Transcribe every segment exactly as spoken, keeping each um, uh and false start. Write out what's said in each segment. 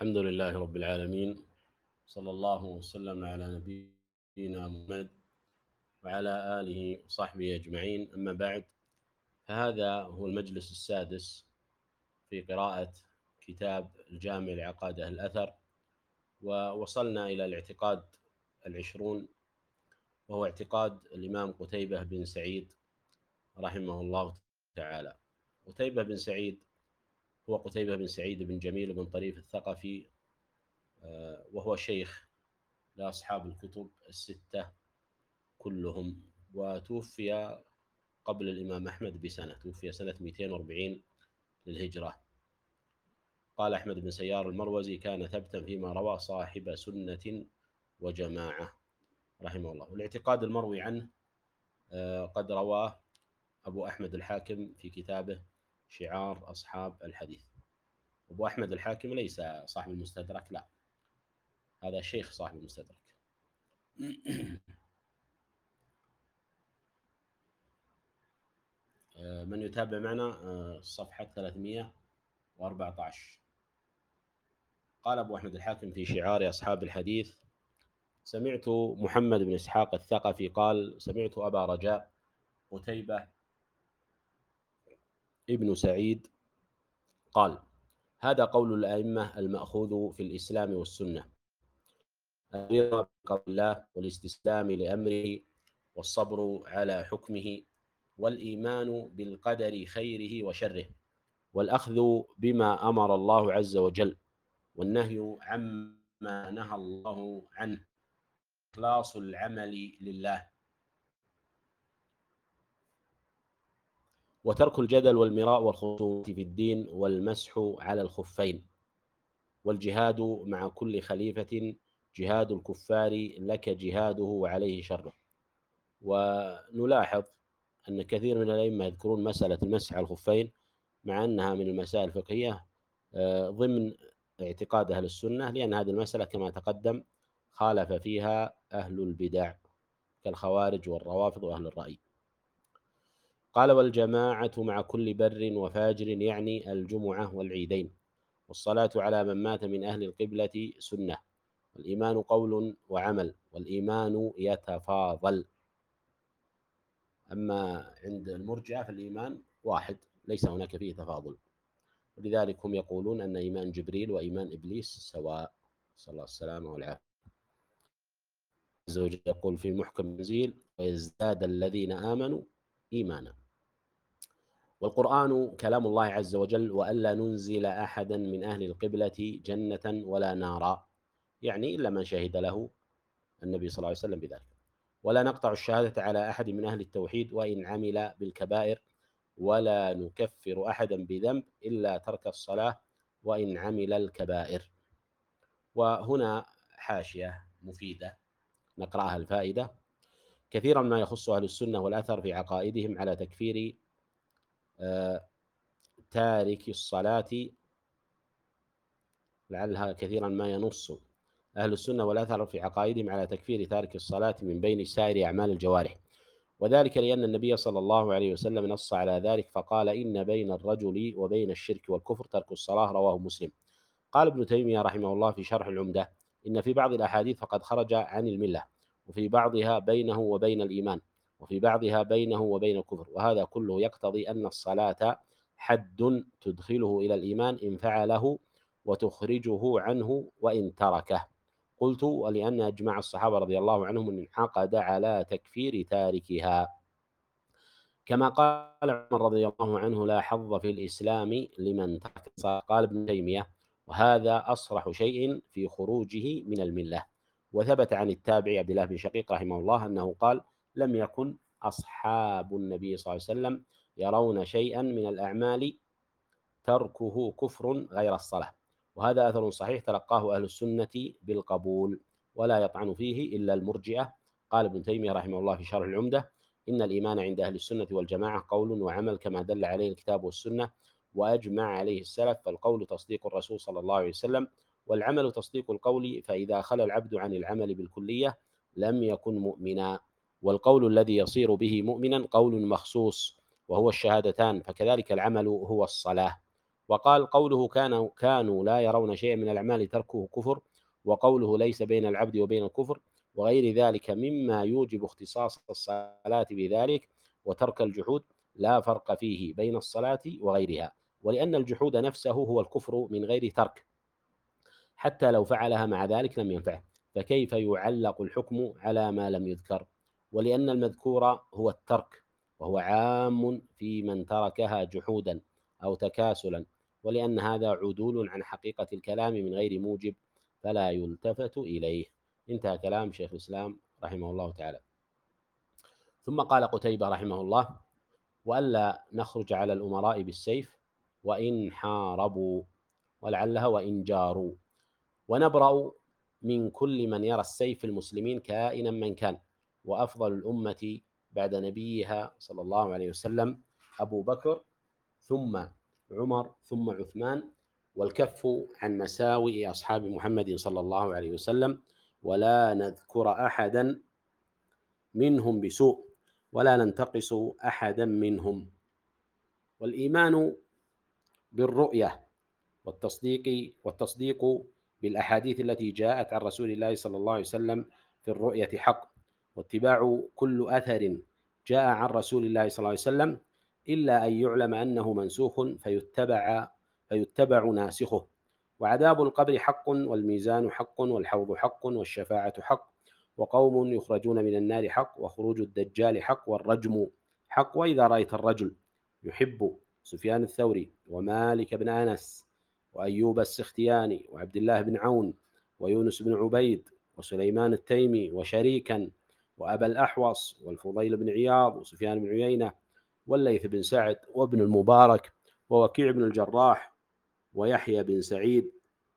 الحمد لله رب العالمين. صلى الله وسلم على نبينا محمد وعلى آله وصحبه أجمعين، أما بعد، فهذا هو المجلس السادس في قراءة كتاب الجامع لعقائد أهل الأثر، ووصلنا إلى الاعتقاد العشرون، وهو اعتقاد الإمام قتيبة بن سعيد رحمه الله تعالى. قتيبة بن سعيد هو قتيبة بن سعيد بن جميل بن طريف الثقفي، وهو شيخ لأصحاب الكتب الستة كلهم، وتوفي قبل الإمام أحمد بسنة، توفي سنة مئتين وأربعين للهجرة. قال أحمد بن سيار المروزي: كان ثبتا فيما روى، صاحب سنة وجماعة، رحمه الله. والاعتقاد المروي عنه قد رواه أبو أحمد الحاكم في كتابه شعار أصحاب الحديث. أبو أحمد الحاكم ليس صاحب المستدرك، لا، هذا شيخ صاحب المستدرك. من يتابع معنا صفحة ثلاثمئة وأربعة عشر. قال أبو أحمد الحاكم في شعار أصحاب الحديث: سمعت محمد بن إسحاق الثقفي قال: سمعت أبا رجاء قتيبة ابن سعيد قال: هذا قول الأئمة المأخوذ في الإسلام والسنة، الرضا بقول الله والاستسلام لأمره والصبر على حكمه والإيمان بالقدر خيره وشره والأخذ بما أمر الله عز وجل والنهي عما نهى الله عنه، إخلاص العمل لله، وترك الجدل والمراء والخصومة في الدين والمسح على الخفين، والجهاد مع كل خليفة جهاد الكفار لك جهاده وعليه شره. ونلاحظ أن كثير من الأئمة يذكرون مسألة المسح على الخفين مع أنها من المسائل الفقهية ضمن اعتقاد أهل السنة، لأن هذه المسألة كما تقدم خالف فيها أهل البدع كالخوارج والروافض وأهل الرأي. قال: والجماعة مع كل بر وفاجر، يعني الجمعة والعيدين، والصلاة على من مات من أهل القبلة سنة، والإيمان قول وعمل، والإيمان يتفاضل. أما عند المرجئة فالإيمان واحد، ليس هناك فيه تفاضل، ولذلك هم يقولون أن إيمان جبريل وإيمان إبليس سواء، صلى الله السلامة والعافية. عز وجل يقول في محكم التنزيل: ويزداد الذين آمنوا إيمانا. والقرآن كلام الله عز وجل: وألا ننزل أحدا من أهل القبلة جنة ولا نارا، يعني إلا من شهد له النبي صلى الله عليه وسلم بذلك. ولا نقطع الشهادة على أحد من أهل التوحيد وإن عمل بالكبائر، ولا نكفر أحدا بذنب إلا ترك الصلاة وإن عمل الكبائر. وهنا حاشية مفيدة نقرأها الفائدة: كثيرا ما يخص أهل السنة والأثر في عقائدهم على تكفير آه تارك الصلاة، لعلها كثيرا ما ينص أهل السنة والأثر في عقائدهم على تكفير تارك الصلاة من بين سائر أعمال الجوارح، وذلك لأن النبي صلى الله عليه وسلم نص على ذلك فقال: إن بين الرجل وبين الشرك والكفر ترك الصلاة، رواه مسلم. قال ابن تيمية رحمه الله في شرح العمدة: إن في بعض الأحاديث فقد خرج عن الملة، وفي بعضها بينه وبين الإيمان، وفي بعضها بينه وبين الكفر، وهذا كله يقتضي أن الصلاة حد تدخله إلى الإيمان إن فعله، وتخرجه عنه وإن تركه. قلت: ولأن أجمع الصحابة رضي الله عنهم أن انعقد على تكفير تاركها، كما قال عمر رضي الله عنه: لا حظ في الإسلام لمن ترك الصلاة. قال ابن تيمية: وهذا أصرح شيء في خروجه من الملة. وثبت عن التابعي عبد الله بن شقيق رحمه الله أنه قال: لم يكن أصحاب النبي صلى الله عليه وسلم يرون شيئا من الأعمال تركه كفر غير الصلاة. وهذا أثر صحيح تلقاه أهل السنة بالقبول، ولا يطعن فيه إلا المرجئة. قال ابن تيمية رحمه الله في شرح العمدة: إن الإيمان عند أهل السنة والجماعة قول وعمل كما دل عليه الكتاب والسنة وأجمع عليه السلف، فالقول تصديق الرسول صلى الله عليه وسلم، والعمل تصديق القول، فإذا خلا العبد عن العمل بالكلية لم يكن مؤمنا. والقول الذي يصير به مؤمنا قول مخصوص وهو الشهادتان، فكذلك العمل هو الصلاة. وقال قوله كانوا, كانوا لا يرون شيئا من الأعمال تركه كفر، وقوله ليس بين العبد وبين الكفر وغير ذلك مما يوجب اختصاص الصلاة بذلك، وترك الجحود لا فرق فيه بين الصلاة وغيرها، ولأن الجحود نفسه هو الكفر من غير ترك، حتى لو فعلها مع ذلك لم ينفعه، فكيف يعلق الحكم على ما لم يذكر؟ ولأن المذكور هو الترك، وهو عام في من تركها جحودا أو تكاسلا، ولأن هذا عدول عن حقيقة الكلام من غير موجب فلا يلتفت إليه. انتهى كلام شيخ الإسلام رحمه الله تعالى. ثم قال قتيبة رحمه الله: وألا نخرج على الأمراء بالسيف وإن حاربوا، ولعلها وإن جاروا، ونبرأ من كل من يرى السيف في المسلمين كائنا من كان، وأفضل الأمة بعد نبيها صلى الله عليه وسلم أبو بكر، ثم عمر، ثم عثمان، والكف عن مساوئ أصحاب محمد صلى الله عليه وسلم، ولا نذكر أحدا منهم بسوء ولا ننتقص أحدا منهم. والإيمان بالرؤية والتصديق والتصديق بالأحاديث التي جاءت عن رسول الله صلى الله عليه وسلم في الرؤية حق، واتباع كل أثر جاء عن رسول الله صلى الله عليه وسلم إلا أن يعلم أنه منسوخ فيتبع فيتبع ناسخه. وعذاب القبر حق، والميزان حق، والحوض حق، والشفاعة حق، وقوم يخرجون من النار حق، وخروج الدجال حق، والرجم حق. وإذا رأيت الرجل يحب سفيان الثوري ومالك بن أنس وأيوب السختياني وعبد الله بن عون ويونس بن عبيد وسليمان التيمي وشريكا وأبا الأحوص والفضيل بن عياض وسفيان بن عيينة والليث بن سعد وابن المبارك ووكيع بن الجراح ويحيى بن سعيد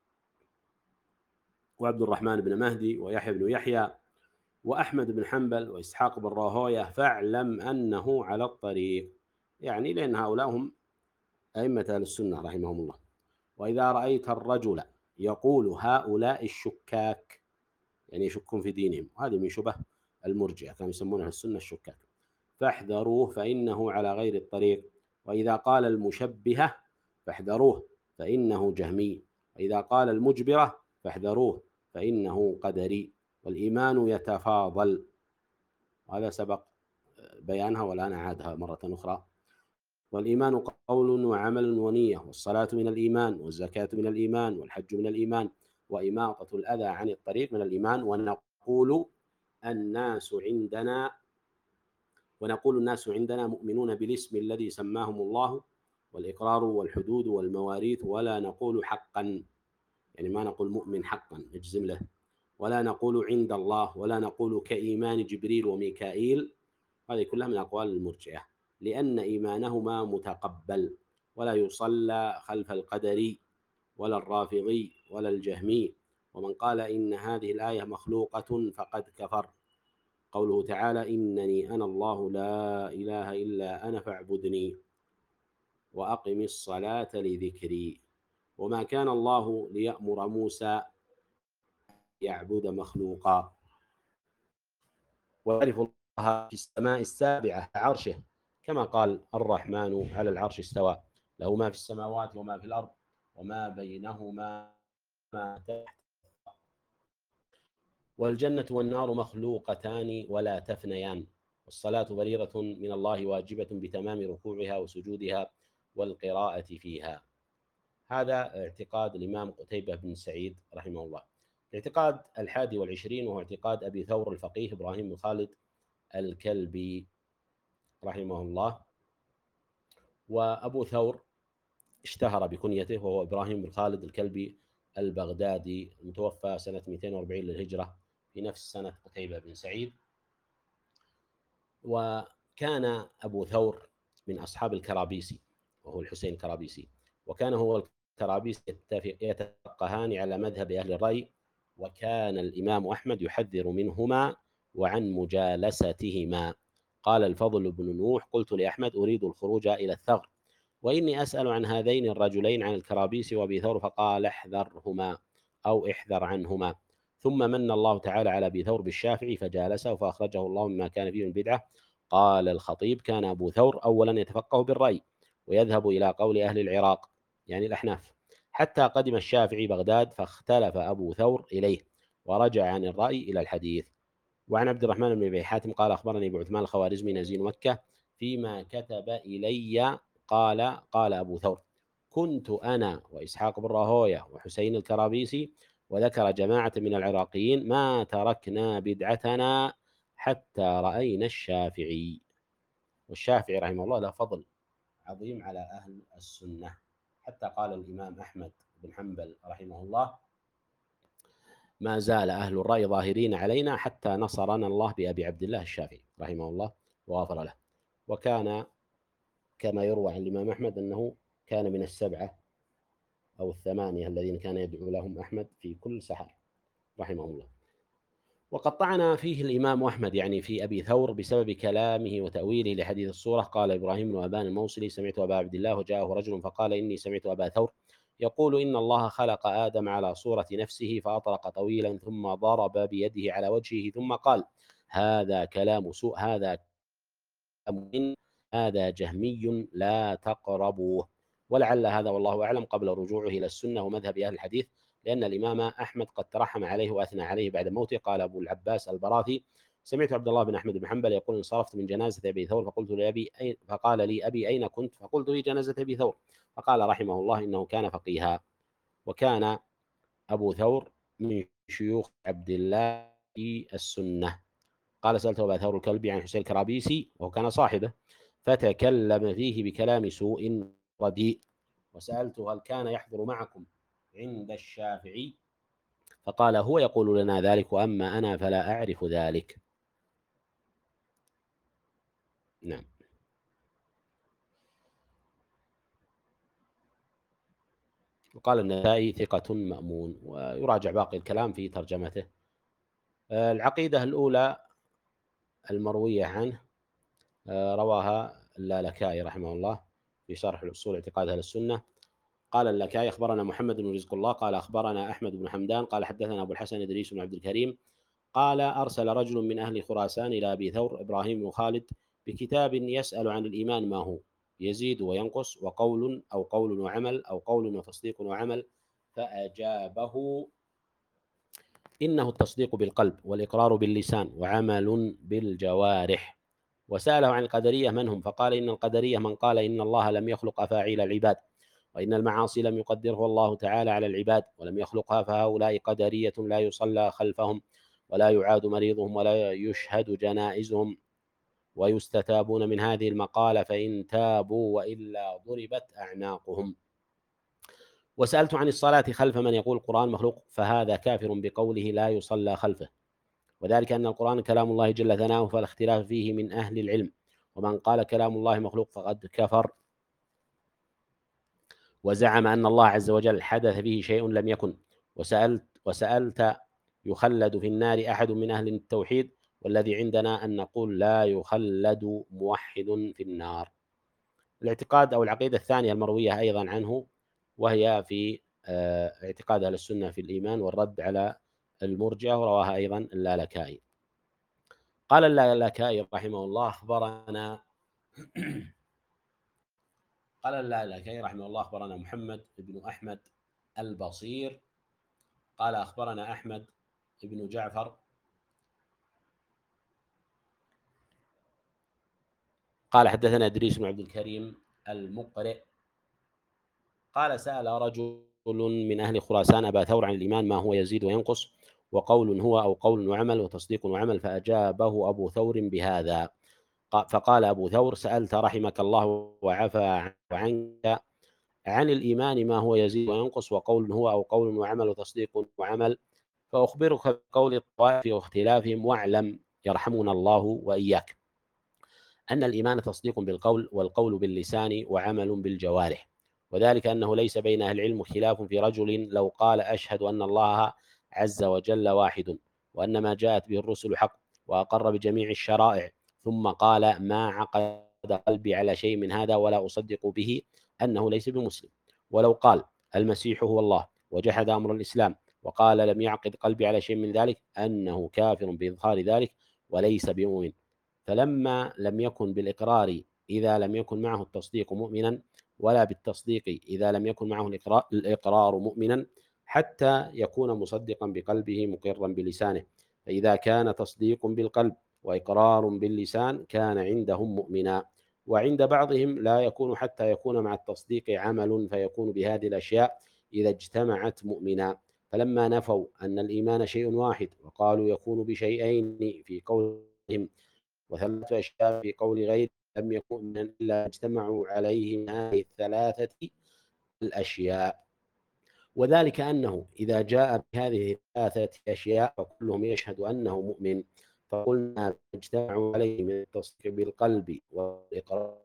وعبد الرحمن بن مهدي ويحيى بن يحيى وأحمد بن حنبل وإسحاق بن راهويه، فاعلم أنه على الطريق. يعني لأن هؤلاء هم أئمة أهل السنة رحمهم الله. وإذا رأيت الرجل يقول هؤلاء الشكاك، يعني يشكون في دينهم، وهذه من شبه المرجئة، كانوا يسمونها السنة الشكاك، فاحذروه فإنه على غير الطريق. وإذا قال المشبهة فاحذروه فإنه جهمي. وإذا قال المجبرة فاحذروه فإنه قدري. والإيمان يتفاضل، وهذا سبق بيانها والآن أعادها مرة أخرى. والإيمان قول وعمل ونية، والصلاة من الإيمان، والزكاة من الإيمان، والحج من الإيمان، وإماطة الأذى عن الطريق من الإيمان. ونقول الناس عندنا ونقول الناس عندنا مؤمنون بالاسم الذي سماهم الله، والإقرار والحدود والمواريث، ولا نقول حقا، يعني ما نقول مؤمن حقا نجزم له، ولا نقول عند الله، ولا نقول كإيمان جبريل وميكائيل. هذه كلها من أقوال المرجئة، لأن إيمانهما متقبل، ولا يصلى خلف القدري ولا الرافضي ولا الجهمي. ومن قال إن هذه الآية مخلوقة فقد كفر. قوله تعالى: إنني أنا الله لا إله إلا أنا فاعبدني وأقم الصلاة لذكري. وما كان الله ليأمر موسى يعبد مخلوقا. ويعرف الله في السماء السابعة عرشه، كما قال: الرحمن على العرش استوى، له ما في السماوات وما في الأرض وما بينهما ما تحت. والجنة والنار مخلوقتان ولا تفنيان. والصلاة فريضة من الله واجبة بتمام ركوعها وسجودها والقراءة فيها. هذا اعتقاد الإمام قتيبة بن سعيد رحمه الله. الاعتقاد الحادي والعشرين وهو اعتقاد أبي ثور الفقيه إبراهيم بن خالد الكلبي رحمه الله. وأبو ثور اشتهر بكنيته، وهو إبراهيم بن خالد الكلبي البغدادي، المتوفى سنة مئتين وأربعين للهجرة، في نفس سنة قتيبة بن سعيد. وكان أبو ثور من أصحاب الكرابيسي، وهو الحسين الكرابيسي، وكان هو الكرابيسي يتفقهان على مذهب أهل الرأي، وكان الإمام أحمد يحذر منهما وعن مجالستهما. قال الفضل بن نوح: قلت لأحمد أريد الخروج إلى الثغر، وإني أسأل عن هذين الرجلين عن الكرابيسي وأبي ثور، فقال: احذرهما أو احذر عنهما. ثم من الله تعالى على أبي ثور بالشافعي فجالسه فأخرجه الله مما كان فيه من بدعة. قال الخطيب: كان أبو ثور أولا يتفقه بالرأي ويذهب إلى قول أهل العراق يعني الأحناف، حتى قدم الشافعي بغداد فاختلف أبو ثور إليه ورجع عن الرأي إلى الحديث. وعن عبد الرحمن بن أبي حاتم قال أخبرني أبو عثمان الخوارزمي نزيل مكة فيما كتب إلي قال قال أبو ثور: كنت أنا وإسحاق بن راهويه وحسين الكرابيسي وذكر جماعة من العراقيين ما تركنا بدعتنا حتى رأينا الشافعي. والشافعي رحمه الله له فضل عظيم على أهل السنة، حتى قال الإمام أحمد بن حنبل رحمه الله: ما زال أهل الرأي ظاهرين علينا حتى نصرنا الله بأبي عبد الله الشافعي رحمه الله وغفر له. وكان كما يروى عن الإمام أحمد أنه كان من السبعة أو الثمانية الذين كان يدعو لهم أحمد في كل سحر رحمه الله. وقد طعن فيه الإمام أحمد يعني في أبي ثور بسبب كلامه وتأويله لحديث الصورة. قال إبراهيم بن أبان الموصلي: سمعت أبا عبد الله وجاءه رجل فقال: إني سمعت أبا ثور يقول إن الله خلق آدم على صورة نفسه فأطرق طويلا ثم ضرب بيده على وجهه ثم قال: هذا كلام سوء، هذا كلام هذا جهمي لا تقربوه. ولعل هذا والله أعلم قبل رجوعه إلى السنة ومذهب أهل الحديث، لأن الإمام أحمد قد ترحم عليه وأثنى عليه بعد موته. قال أبو العباس البراثي: سمعت عبد الله بن أحمد بن حنبل يقول: انصرفت من جنازة أبي ثور فقلت لأبي أين فقال لي أبي: أين كنت؟ فقلت: في جنازة أبي ثور. فقال رحمه الله: إنه كان فقيها. وكان أبو ثور من شيوخ عبد الله في السنة. قال: سألت أبا ثور الكلبي عن حسين الكرابيسي وهو كان صاحبه فتكلم فيه بكلام سوء رديء، وسألته: هل كان يحضر معكم عند الشافعي؟ فقال: هو يقول لنا ذلك وأما أنا فلا أعرف ذلك. نعم. وقال النسائي: ثقة مأمون. ويراجع باقي الكلام في ترجمته. العقيدة الأولى المروية عنه رواها اللالكائي رحمه الله في شرح الأصول اعتقاد أهل السنة. قال اللالكائي: أخبرنا محمد بن رزق الله قال أخبرنا أحمد بن حمدان قال حدثنا أبو الحسن إدريس بن عبد الكريم قال: أرسل رجل من أهل خراسان إلى أبي ثور إبراهيم بن خالد بكتاب يسأل عن الإيمان ما هو، يزيد وينقص، وقول أو قول وعمل، أو قول وتصديق وعمل. فأجابه: إنه التصديق بالقلب والإقرار باللسان وعمل بالجوارح. وسأله عن القدرية من هم؟ فقال: إن القدرية من قال إن الله لم يخلق أفاعيل العباد، وإن المعاصي لم يقدره الله تعالى على العباد ولم يخلقها، فهؤلاء قدرية لا يصلى خلفهم ولا يعاد مريضهم ولا يشهد جنائزهم، ويستتابون من هذه المقالة فإن تابوا وإلا ضربت أعناقهم. وسألت عن الصلاة خلف من يقول القرآن مخلوق، فهذا كافر بقوله لا يصلى خلفه، وذلك أن القرآن كلام الله جل ثناؤه فالاختلاف فيه من أهل العلم، ومن قال كلام الله مخلوق فقد كفر وزعم أن الله عز وجل حدث به شيء لم يكن. وسألت وسألت يخلد في النار أحد من أهل التوحيد؟ والذي عندنا أن نقول لا يخلد موحد في النار. الاعتقاد أو العقيدة الثانية المروية أيضا عنه، وهي في اعتقاد أهل السنة في الإيمان والرد على المرجئة، ورواها أيضا اللالكائي. قال اللالكائي رحمه الله: أخبرنا قال اللالكائي رحمه الله: أخبرنا محمد بن أحمد البصير قال أخبرنا أحمد بن جعفر قال حدثنا إدريس بن عبد الكريم المقرئ قال: سأل رجل من أهل خراسان أبا ثور عن الإيمان ما هو، يزيد وينقص، وقول هو أو قول وعمل، وتصديق وعمل. فأجابه أبو ثور بهذا. فقال أبو ثور: سألت رحمك الله وعفى عنك عن الإيمان ما هو، يزيد وينقص، وقول هو أو قول وعمل، وتصديق وعمل. فأخبرك بقول الطوائف واختلافهم، واعلم يرحمنا الله وإياك أن الإيمان تصديق بالقول، والقول باللسان، وعمل بالجوارح. وذلك أنه ليس بين أهل العلم خلاف في رجل لو قال: أشهد أن الله عز وجل واحد، وأن ما جاءت به الرسل حق، وأقر بجميع الشرائع، ثم قال: ما عقد قلبي على شيء من هذا ولا أصدق به، أنه ليس بمسلم. ولو قال: المسيح هو الله، وجحد أمر الإسلام، وقال: لم يعقد قلبي على شيء من ذلك، أنه كافر بإظهار ذلك وليس بمؤمن. فلما لم يكن بالإقرار إذا لم يكن معه التصديق مؤمنا، ولا بالتصديق إذا لم يكن معه الإقرار مؤمنا حتى يكون مصدقا بقلبه مقرا بلسانه. فإذا كان تصديق بالقلب وإقرار باللسان كان عندهم مؤمنا. وعند بعضهم لا يكون حتى يكون مع التصديق عمل فيكون بهذه الأشياء إذا اجتمعت مؤمنا. فلما نفوا أن الإيمان شيء واحد وقالوا يكون بشيئين في قولهم وثلاثة أشياء في قول غير لم يكن مؤمنا إلا اجتمعوا عليه من هذه الثلاثة الأشياء. وذلك أنه إذا جاء بهذه الثلاثة أشياء فكلهم يشهد أنه مؤمن، فقلنا اجتمعوا عليه من التصديق بالقلب والإقرار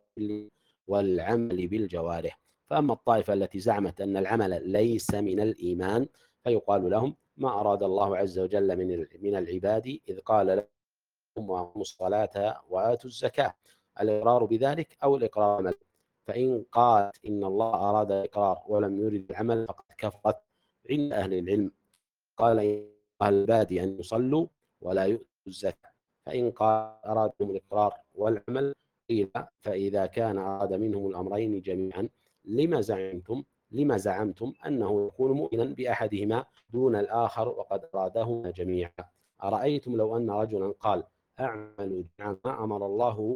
والعمل بالجوارح. فأما الطائفة التي زعمت أن العمل ليس من الإيمان فيقال لهم ما أراد الله عز وجل من من العباد إذ قال لهم وأقيموا الصلاة وآتوا الزكاة، الإقرار بذلك أو الإقرار بالعمل. فإن قالت إن الله أراد الإقرار ولم يرد العمل فقد كفرت عند أهل العلم. قال أهل البادي أن يصلوا ولا يؤتوا الزكاة. فإن قال أراد منهم الإقرار والعمل قيل فإذا كان أراد منهم الأمرين جميعا لما زعمتم لما زعمتم أنه يكون مؤمنا بأحدهما دون الآخر وقد أرادهما جميعا. أرأيتم لو أن رجلا قال أعمل ما أمر الله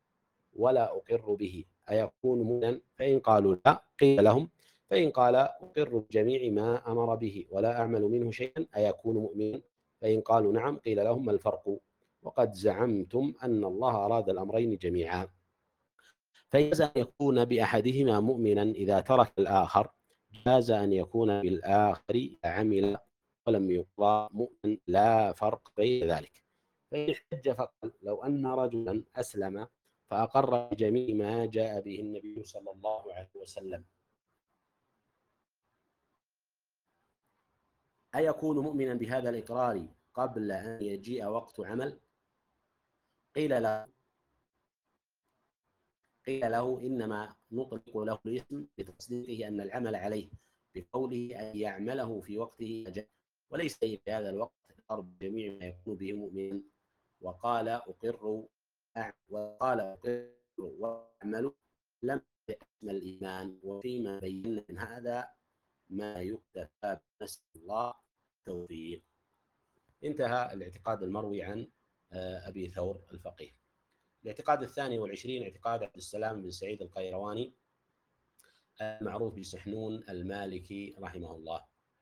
ولا أقر به أيكون مؤمنا؟ فإن قالوا لا قيل لهم فإن قال أقر بجميع ما أمر به ولا أعمل منه شيئا أيكون مؤمنا؟ فإن قالوا نعم قيل لهم ما الفرق؟ وقد زعمتم أن الله أراد الأمرين جميعا. فجاز أن يكون بأحدهما مؤمنا إذا ترك الآخر، جاز أن يكون بالآخر عمل ولم يقضى مؤمن، لا فرق بين ذلك. فإن احتج فقال لو أن رجلا أسلم فأقر بجميع ما جاء به النبي صلى الله عليه وسلم أيكون مؤمنا بهذا الإقرار قبل أن يجيء وقت عمل؟ قيل له قيل له إنما نطلق له الاسم بتصديقه أن العمل عليه بقوله أن يعمله في وقته أجل، وليس في هذا الوقت إقرار بجميع ما يكون به مؤمنا. وقال أقر وقال أقر وأعمل لم يأتم الإيمان، وفيما بينا من هذا ما يكتفى بنسأل الله التوفيق. انتهى الاعتقاد المروي عن أبي ثور الفقيه. الاعتقاد الثاني والعشرين اعتقاد عبد السلام بن سعيد القيرواني المعروف بسحنون المالكي رحمه الله.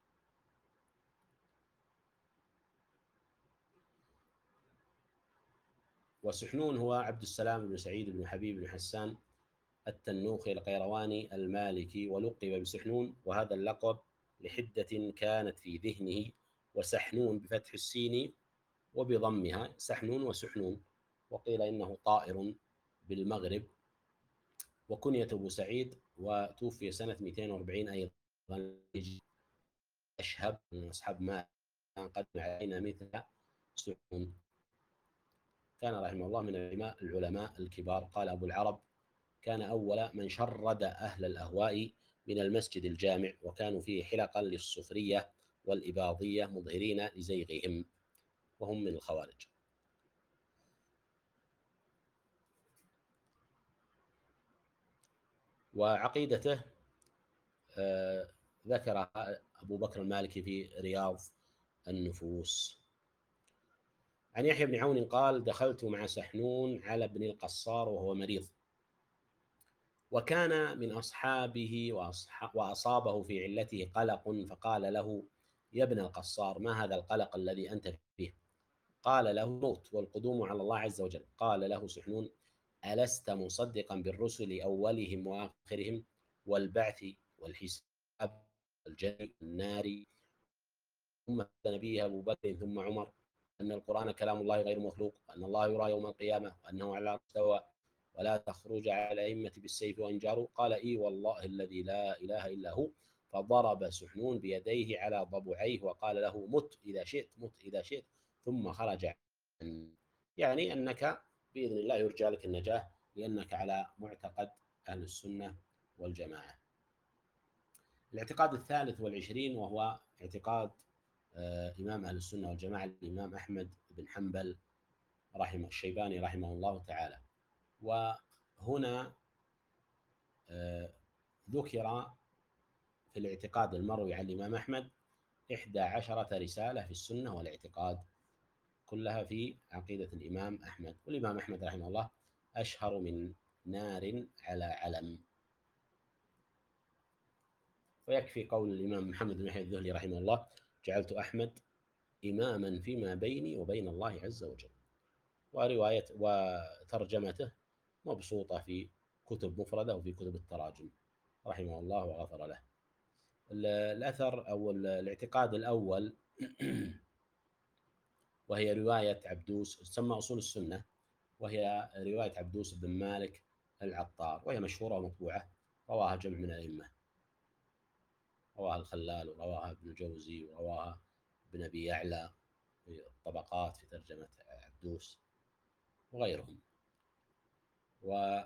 وسحنون هو عبد السلام بن سعيد بن حبيب بن حسان التنوخي القيرواني المالكي، ولقب بسحنون، وهذا اللقب لحدة كانت في ذهنه. وسحنون بفتح السين وبضمها سحنون وسحنون. وقيل إنه طائر بالمغرب. وكنية أبو سعيد، وتوفي سنة مئتين وأربعين أيضا. أشهب من أصحاب ما قد علينا مثل سحنون. كان رحمه الله من العلماء الكبار. قال أبو العرب كان أول من شرد أهل الأهواء من المسجد الجامع، وكانوا فيه حلقا للصفرية والإباضية مظهرين لزيغهم، وهم من الخوارج. وعقيدته آه ذكر أبو بكر المالكي في رياض النفوس. عن يحيى بن عون قال دخلت مع سحنون على ابن القصار وهو مريض، وكان من أصحابه وأصابه في علته قلق، فقال له يا ابن القصار ما هذا القلق الذي أنت فيه؟ قال له الموت والقدوم على الله عز وجل. قال له سحنون ألست مصدقا بالرسل أولهم وآخرهم والبعث والحساب والجنة والنار، ثم نبيه أبو بكر ثم عمر، أن القرآن كلام الله غير مخلوق، وأن الله يرى يوم القيامة، وأنه على مستوى ولا تخرج على الأئمة بالسيف وإن جاروا. قال إي والله الذي لا إله إلا هو. فضرب سحنون بيديه على ضبعيه وقال له مت إذا شئت مت إذا شئت، ثم خرج. يعني أنك بإذن الله يرجى لك النجاة لأنك على معتقد أهل السنة والجماعة. الاعتقاد الثالث والعشرين وهو اعتقاد آه إمام أهل السنة والجماعة الإمام أحمد بن حنبل رحمه الشيباني رحمه الله تعالى. وهنا آه ذكر في الاعتقاد المروي عن الإمام أحمد إحدى عشرة رسالة في السنة والاعتقاد، كلها في عقيدة الإمام أحمد. والإمام أحمد رحمه الله أشهر من نار على علم. ويكفي قول الإمام محمد بن يحيى الذهلي رحمه الله: جعلت أحمد إماما فيما بيني وبين الله عز وجل. ورواية وترجمته مبسوطة في كتب مفردة وفي كتب التراجم رحمه الله وغفر له. الأثر أو الاعتقاد الأول وهي رواية عبدوس، تسمى أصول السنة، وهي رواية عبدوس بن مالك العطار، وهي مشهورة ومطبوعة، رواها جمع من الأئمة، رواها الخلال ورواها ابن الجوزي ورواها ابن أبي يعلى في الطبقات في ترجمة عبدوس وغيرهم. و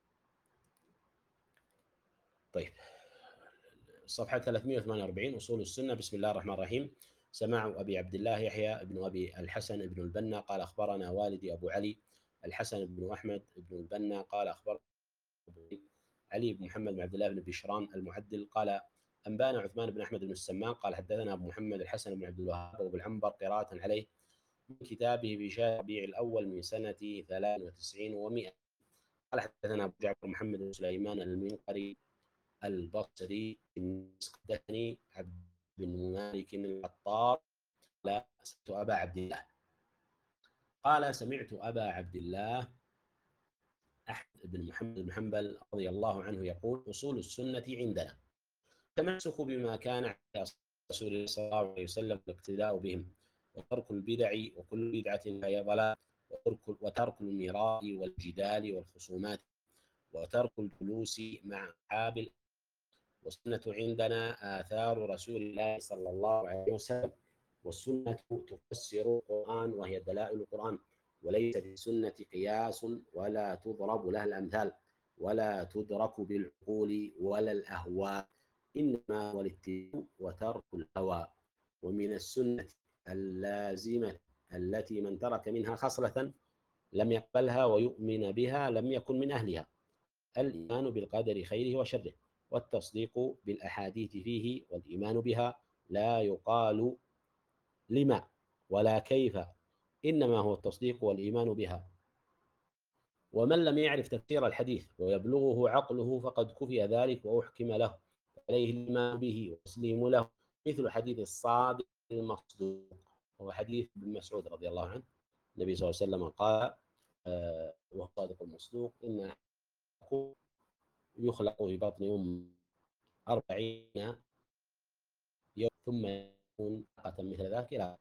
طيب، صفحة ثلاثمائة وثمانية وأربعين، أصول السنة. بسم الله الرحمن الرحيم. سماع أبي عبد الله يحيى بن أبي الحسن بن البنا قال أخبرنا والدي أبو علي الحسن بن أحمد بن البنا قال أخبرنا علي بن محمد بن عبد الله بن بشران المعدل قال أنبانا عثمان بن أحمد بن السمان قال حدثنا أبو محمد الحسن بن عبد الوهاب وأبو العنبر قراءة عليه من كتابه بشهر ربيع الأول من سنة ثلاث وتسعين ومائة. قال حدثنا أبو جعفر محمد بن سليمان المنقري البصري حدثني عبد بن مالك العطار قال سمعت أبا عبد الله قال سمعت أبا عبد الله أحمد بن محمد بن حنبل رضي الله عنه يقول: أصول السنة عندنا التمسك بما كان على رسول الله صلى الله عليه وسلم والاقتداء بهم، وترك البدع وكل بدعة فهي ضلال، وترك وترك المراء والجدال والخصومات، وترك الجلوس مع أصحاب. والسنة عندنا آثار رسول الله صلى الله عليه وسلم، والسنة تفسر القرآن وهي دلائل القرآن، وليس في السنة قياس ولا تضرب لها الأمثال ولا تدرك بالعقول ولا الأهواء، إنما هو الاتباع وترك الهوى. ومن السنة اللازمة التي من ترك منها خصلة لم يقبلها ويؤمن بها لم يكن من أهلها الإيمان بالقدر خيره وشره، والتصديق بالأحاديث فيه والإيمان بها، لا يقال لما ولا كيف، إنما هو التصديق والإيمان بها. ومن لم يعرف تفسير الحديث ويبلغه عقله فقد كفي ذلك وأحكم له، عليه الإيمان به والتسليم له، مثل حديث الصادق المصدوق، هو حديث ابن مسعود رضي الله عنه. النبي صلى الله عليه وسلم قال آه وهو الصادق المصدوق: إن يخلق في بطن أم أربعين يوم ثم يكون مثل ذلك إلى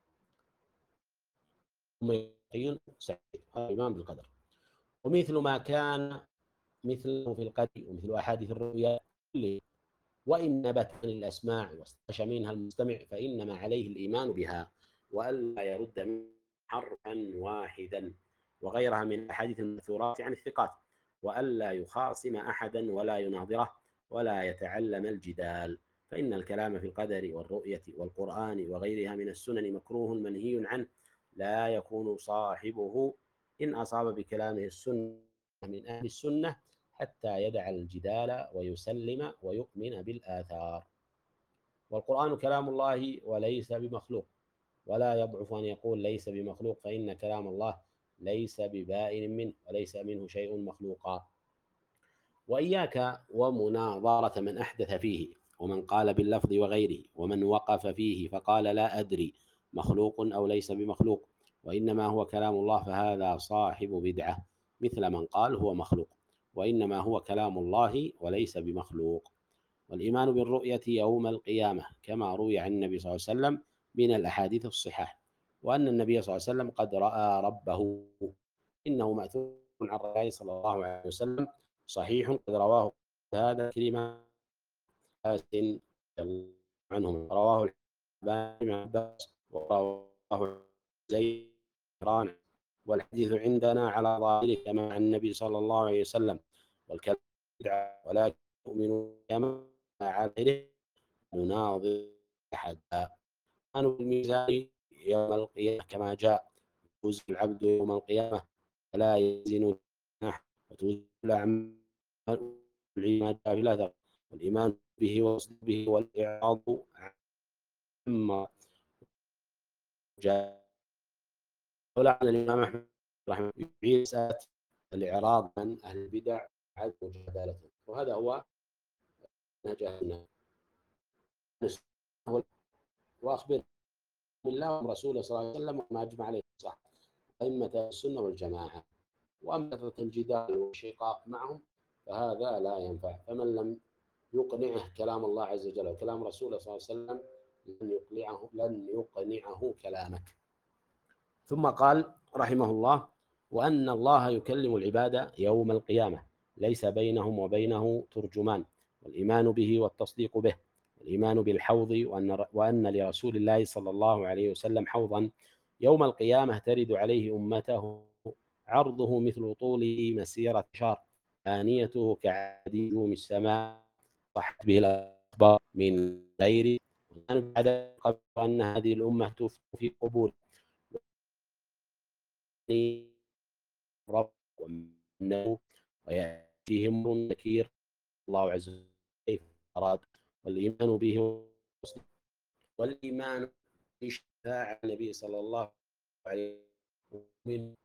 ثم يقين سعيد. هذا الإيمان بالقدر. ومثل ما كان مثله في القدر ومثل أحاديث الرؤيا وإن نبت عن الأسماع واستغش منها المستمع فإنما عليه الإيمان بها، وألا يرد منها حرفا واحدا، وغيرها من الأحاديث المأثورات عن الثقات، وألا يخاصم أحدا ولا يناظره ولا يتعلم الجدال، فإن الكلام في القدر والرؤية والقرآن وغيرها من السنن مكروه منهي عنه، لا يكون صاحبه إن أصاب بكلامه السنة من أهل السنة حتى يدع الجدال ويسلم ويؤمن بالآثار. والقرآن كلام الله وليس بمخلوق، ولا يضعف أن يقول ليس بمخلوق، فإن كلام الله ليس ببائن منه وليس منه شيء مخلوقا. وإياك ومناظرة من أحدث فيه ومن قال باللفظ وغيره ومن وقف فيه فقال لا أدري مخلوق أو ليس بمخلوق وإنما هو كلام الله، فهذا صاحب بدعة، مثل من قال هو مخلوق وإنما هو كلام الله وليس بمخلوق. والإيمان بالرؤية يوم القيامة كما روي عن النبي صلى الله عليه وسلم من الأحاديث الصحاح، وأن النبي صلى الله عليه وسلم قد رأى ربه، إنه مأثور عن الرسول صلى الله عليه وسلم صحيح قد رواه هذا كلمة عنهم، رواه الحبان عباس ورواه زيد، والحديث عندنا على ظاهره كما عن النبي صلى الله عليه وسلم، والكلام بدعة ولكن يؤمنون كما على غيره نناظر أحدا. كانوا بالميزان يوم القيامة كما جاء يوزن العبد يوم القيامة فلا يزن جناح وتوزن الأعمال ما جاء في الأثر والإيمان به وصحبه والإعراض عما جاء. ولعن الإمام أحمد رحمه الله يعيد مسألة الإعراض عن أهل البدع عدم مجادلته، وهذا هو نهج أهل السنة، وأخبر بالله ورسوله صلى الله عليه وسلم وما أجمع عليه صح أئمة السنة والجماعة. وأما كثرة الجدال والشقاق معهم فهذا لا ينفع، فمن لم يقنعه كلام الله عز وجل وكلام رسوله صلى الله عليه وسلم لن يقنعه لن يقنعه كلامك. ثم قال رحمه الله: وأن الله يكلم العباد يوم القيامة ليس بينهم وبينه ترجمان، والإيمان به والتصديق به، والإيمان بالحوض، وأن, وأن لرسول الله صلى الله عليه وسلم حوضا يوم القيامة ترد عليه أمته عرضه مثل طوله مسيرة شهر، آنيته كعدد نجوم السماء، صحت به الأخبار من غيره، بعد قبل أن هذه الأمة تفتح في قبور رب ومنه ويأتيهم نكير الله عز وجل كيف أراد. والإيمان به والإيمان بشفاعة النبي صلى الله عليه وسلم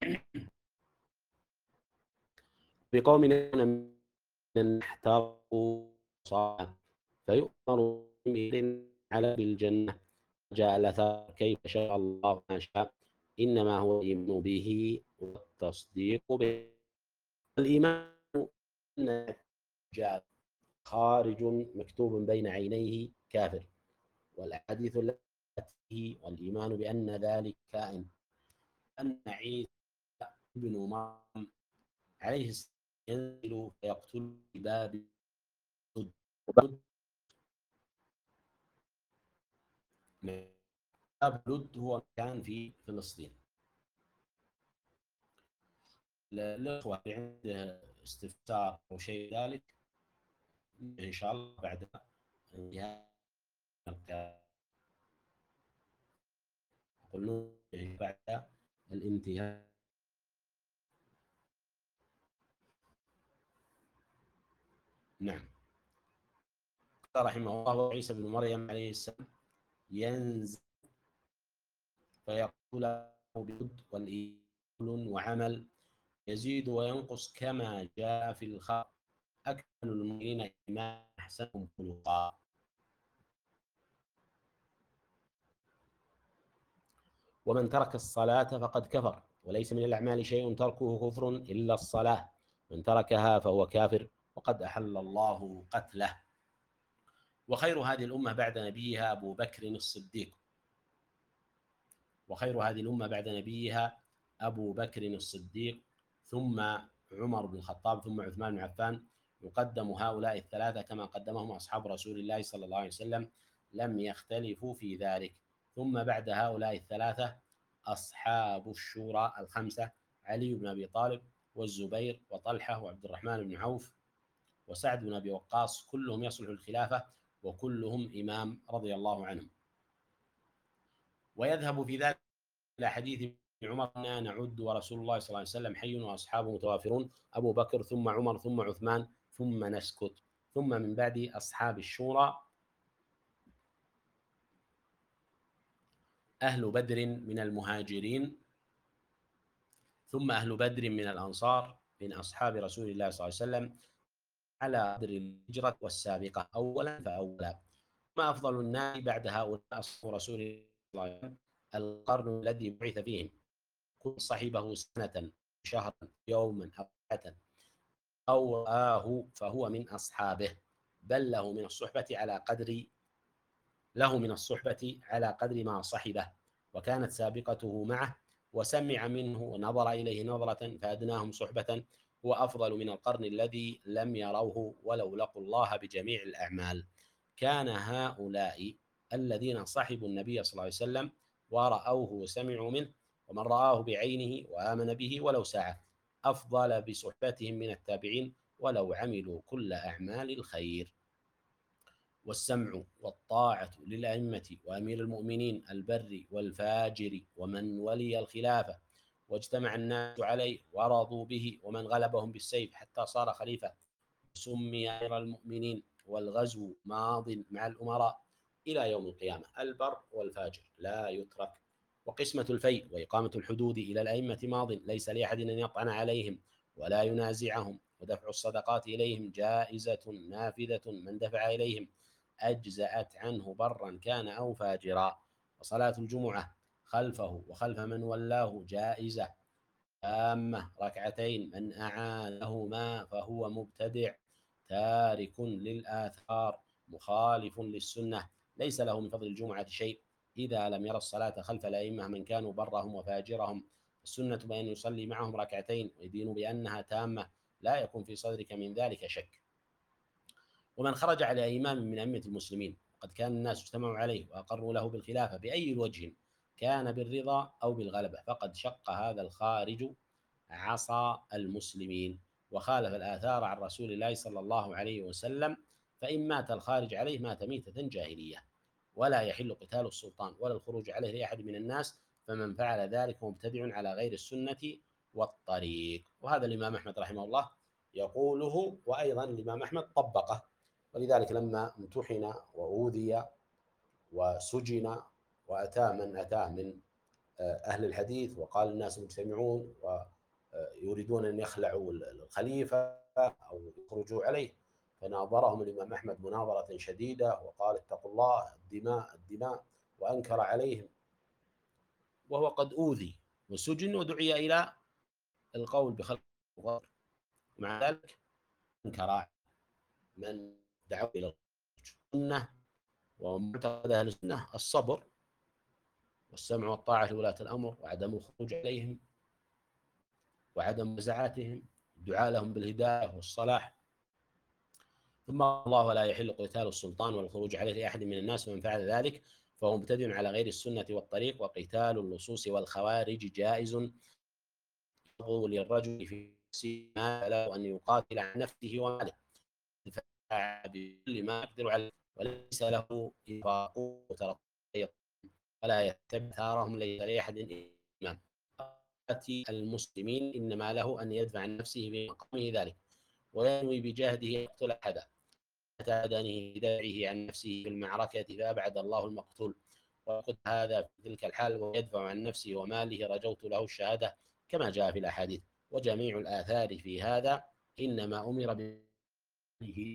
بقوم من احترقوا صاعا فيؤمر بهم على بالجنة، جاء الأثر كيف شاء الله ما شاء، إنما هو الإيمان به والتصديق به. الإيمان أن جاء خارج مكتوب بين عينيه كافر، والأحاديث التي والإيمان بأن ذلك كائن، أن عيسى ابن مريم عليه السلام ينزل فيقتل بباب لد. باب لد هو مكان في فلسطين. الأخوة عنده استفسار أو شيء ذلك إن شاء الله بعد انتهاء قلنا بعد الانتهاء. نعم. قال رحمه الله: عيسى بن مريم عليه السلام ينزل فيقول له بد والإيمان وعمل يزيد وينقص كما جاء في الخبر، أكمل المؤمنين إيمانا أحسنهم خلقا. ومن ترك الصلاة فقد كفر، وليس من الأعمال شيء تركه كفر إلا الصلاة، من تركها فهو كافر وقد أحل الله قتله. وخير هذه الأمة بعد نبيها أبو بكر الصديق وخير هذه الأمة بعد نبيها أبو بكر الصديق ثم عمر بن الخطاب ثم عثمان بن عفان، يقدم هؤلاء الثلاثة كما قدمهم أصحاب رسول الله صلى الله عليه وسلم، لم يختلفوا في ذلك. ثم بعد هؤلاء الثلاثة أصحاب الشورى الخمسة: علي بن أبي طالب والزبير وطلحة وعبد الرحمن بن عوف وسعد بن أبي وقاص، كلهم يصلح الخلافة وكلهم إمام رضي الله عنهم. ويذهب في ذلك إلى حديث عمر: نعد ورسول الله صلى الله عليه وسلم حي وأصحابه متوافرون، أبو بكر ثم عمر ثم عثمان ثم نسكت. ثم من بعد أصحاب الشورى أهل بدر من المهاجرين، ثم أهل بدر من الأنصار من أصحاب رسول الله صلى الله عليه وسلم على قدر الهجرة والسابقة أولا فأولا. ما أفضل الناس بعد هؤلاء أصحاب رسول الله صلى الله عليه وسلم القرن الذي بعث فيهم، كن صحبه سنة شهرا يوما أو ساعة أو آه فهو من أصحابه، بل له من الصحبة على قدر له من الصحبة على قدر ما صحبه، وكانت سابقته معه وسمع منه ونظر إليه نظرة فأدناهم صحبة، هو أفضل من القرن الذي لم يروه ولو لقوا الله بجميع الأعمال. كان هؤلاء الذين صحبوا النبي صلى الله عليه وسلم ورأوه وسمعوا منه، ومن رآه بعينه وآمن به ولو ساعة، أفضل بصحبتهم من التابعين ولو عملوا كل أعمال الخير. والسمع والطاعة للأئمة وأمير المؤمنين البر والفاجر ومن ولي الخلافة واجتمع الناس عليه ورضوا به، ومن غلبهم بالسيف حتى صار خليفة سمي أمير المؤمنين والغزو ماض مع الأمراء إلى يوم القيامة، البر والفاجر لا يترك. وقسمة الفيء وإقامة الحدود إلى الأئمة ماض، ليس لأحد أن يطعن عليهم ولا ينازعهم. ودفع الصدقات إليهم جائزة نافذة، من دفع إليهم أجزأت عنه برا كان أو فاجرا. وصلاة الجمعة خلفه وخلف من ولاه جائزة تامة ركعتين، من أعانهما فهو مبتدع تارك للآثار مخالف للسنة، ليس له من فضل الجمعة شيء إذا لم يرى الصلاة خلف الأئمة من كانوا برهم وفاجرهم. السنة بأن يصلي معهم ركعتين ويدين بأنها تامة، لا يكون في صدرك من ذلك شك. ومن خرج على إمام من أئمة المسلمين قد كان الناس اجتمعوا عليه وأقروا له بالخلافة بأي وجه كان بالرضا أو بالغلبة، فقد شق هذا الخارج عصا المسلمين وخالف الآثار عن رسول الله صلى الله عليه وسلم. فإن مات الخارج عليه مات ميتة جاهلية، ولا يحل قتال السلطان ولا الخروج عليه لأحد من الناس، فمن فعل ذلك مبتدع على غير السنة والطريق. وهذا الإمام أحمد رحمه الله يقوله، وأيضا الإمام أحمد طبقه، ولذلك لما امتحن وأوذي وسجن وأتى من أتاه من أهل الحديث وقال الناس مجتمعون ويريدون أن يخلعوا الخليفة أو يخرجوا عليه، فناظرهم الإمام أحمد مناظرة شديدة وقال اتقوا الله، الدماء الدماء، وأنكر عليهم وهو قد أوذي وسجن ودعي إلى القول بخلق الغار. مع ذلك أنكر من دعوا إلى السنة ومعتقد أهل السنة الصبر والسمع والطاعة لولاة الأمر وعدم الخروج عليهم وعدم مزاعاتهم، الدعاء لهم بالهداية والصلاح. ثم الله ولا يحل قتال السلطان والخروج عليه لأحد من الناس، ومن فعل ذلك فهو مبتدع على غير السنة والطريق. وقتال اللصوص والخوارج جائز للرجل في ما له أن يقاتل عن نفسه وماله بكل ما يقدر عليه، وليس له إطاق وترقية ولا يتبع ثارهم، ليس لأحد إمام. المسلمين إنما له أن يدفع عن نفسه بمقامه ذلك، وينوي بجهده يقتل أحدا أتادنه بدفعه عن نفسه في المعركة فأبعد الله المقتول، وقد هذا في تلك الحال ويدفع عن نفسه وماله رجوت له الشهادة كما جاء في الأحاديث. وجميع الآثار في هذا إنما أمر به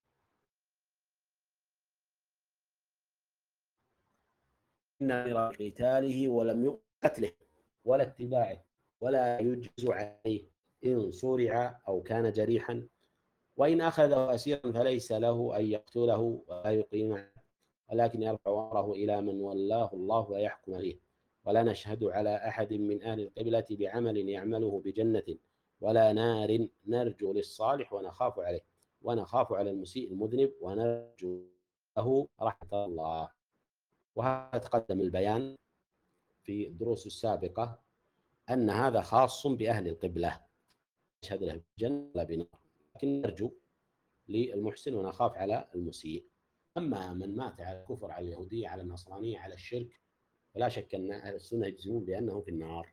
إنما قتاله ولم يقتله ولا اتباعه ولا يجز عليه إن صرع أو كان جريحا، وإن أخذه أسيرا فليس له أن يقتله ولا يقيم، ولكن يرفع أمره إلى من ولاه الله ويحكم به. ولا نشهد على أحد من أهل القبلة بعمل يعمله بجنة ولا نار، نرجو للصالح ونخاف عليه، ونخاف على المسيء المذنب ونرجو له رحمة الله. وهذا تقدم البيان في الدروس السابقة أن هذا خاص بأهل القبلة، نشهد له بالجنة لا بنار، لكن نرجو للمحسن ونخاف على المسيء. أما من مات على الكفر، على اليهودية، على النصرانية، على الشرك، فلا شك أن أهل السنة يجزمون بأنه في النار.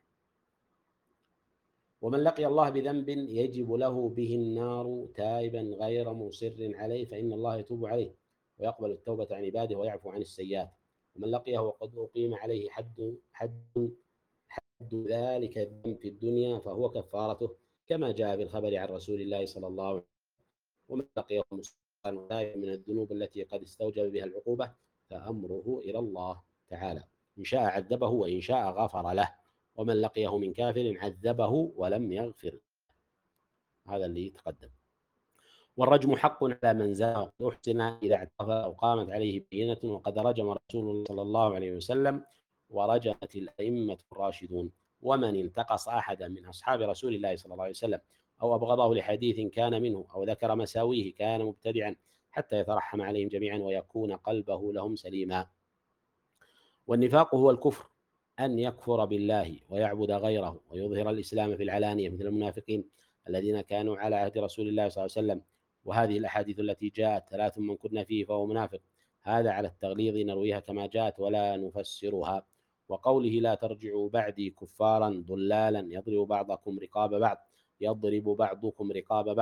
ومن لقي الله بذنب يجب له به النار تائبا غير مصر عليه فإن الله يتوب عليه ويقبل التوبة عن عباده ويعفو عن السيئات. ومن لقيه وقد أقيم عليه حد حد حد ذلك الذنب في الدنيا فهو كفارته كما جاء في الخبر عن رسول الله صلى الله عليه وسلم. ومن لقيه مسلما من الذنوب التي قد استوجب بها العقوبة فأمره إلى الله تعالى، إن شاء عذبه وإن شاء غفر له. ومن لقيه من كافر عذبه ولم يغفر. هذا اللي يتقدم. والرجم حق على من زنى وقد أحسن إذا اعترف أو قامت عليه بينة، وقد رجم رسول الله صلى الله عليه وسلم ورجمت الأئمة الراشدون. ومن انتقص أحدا من أصحاب رسول الله صلى الله عليه وسلم أو أبغضه لحديث كان منه أو ذكر مساويه كان مبتدعا حتى يترحم عليهم جميعا ويكون قلبه لهم سليما. والنفاق هو الكفر، أن يكفر بالله ويعبد غيره ويظهر الإسلام في العلانية مثل المنافقين الذين كانوا على عهد رسول الله صلى الله عليه وسلم. وهذه الأحاديث التي جاءت ثلاث من كنا فيه فهو منافق، هذا على التغليظ نرويها كما جاءت ولا نفسرها. وقوله لا ترجعوا بعدي كفارا ضلالا يضرب بعضكم رقاب بعض يضرب بعضكم رقاب بعض.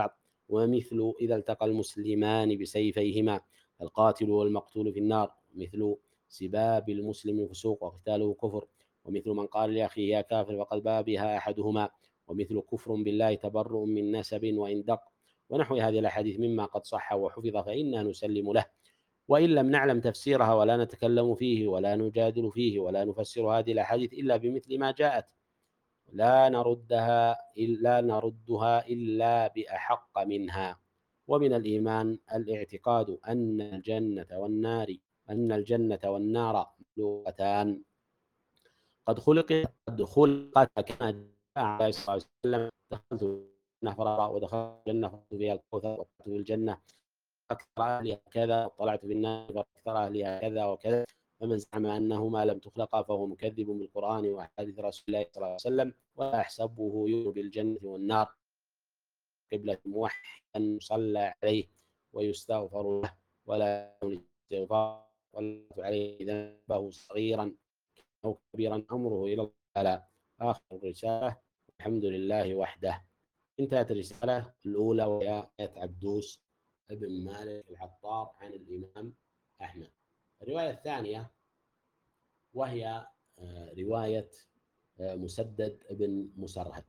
ومثل إذا التقى المسلمان بسيفيهما القاتل والمقتول في النار، مثل سباب المسلم فسوق وقتاله كفر، ومثل من قال لأخيه يا كافر فقد باء بها أحدهما، ومثل كفر بالله تبرؤ من نسب وإن دق، ونحو هذه الأحاديث مما قد صح وحفظ فإنا نسلم له، وإن لم نعلم تفسيرها ولا نتكلم فيه ولا نجادل فيه ولا نفسر هذه الأحاديث إلا بمثل ما جاءت، لا نردها إلا نردها إلا بأحق منها. ومن الإيمان الاعتقاد أن الجنة والنار أن الجنة والنار مخلوقتان قد خلقت قد خلقت كما جاء عليه الصلاة والسلام: دخلت الجنة فرأى ودخلت الجنة فرأيت فيها الكوثر وقعت في الجنة أكثر أهلها كذا وطلعت في النار فأكثر أهلها كذا وكذا. فمن زعم أنهما لم تخلقا فهو مكذب بالقرآن وأحاديث رسول الله صلى الله عليه وسلم، ولا أحسبه يؤمن بالجنة والنار قبلة موحدا يصلى عليه ويستغفر له ولا يستغفر ولا عليه ذنبه صغيرا أو كبيرا أمره إلى الله تعالى. آخر الرسالة: الحمد لله وحده. انتهت الرسالة الأولى وهي آية عبدوس ابن مالك العطار عن الإمام أحمد. الرواية الثانية وهي رواية مسدد بن مسرهد،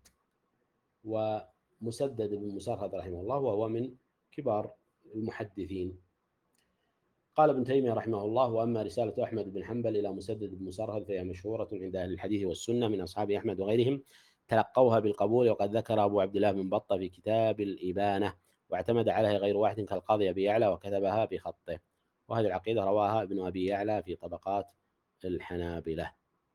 ومسدد بن مسرهد رحمه الله وهو من كبار المحدثين. قال ابن تيمية رحمه الله: وأما رسالة أحمد بن حنبل إلى مسدد بن مسرهد فهي مشهورة عند أهل الحديث والسنة من أصحاب أحمد وغيرهم، تلقوها بالقبول، وقد ذكر أبو عبد الله بن بطة في كتاب الإبانة، واعتمد عليها غير واحد كالقاضي أبي يعلى وكتبها بخطه. وهذه العقيدة رواها ابن أبي يعلى في طبقات الحنابلة،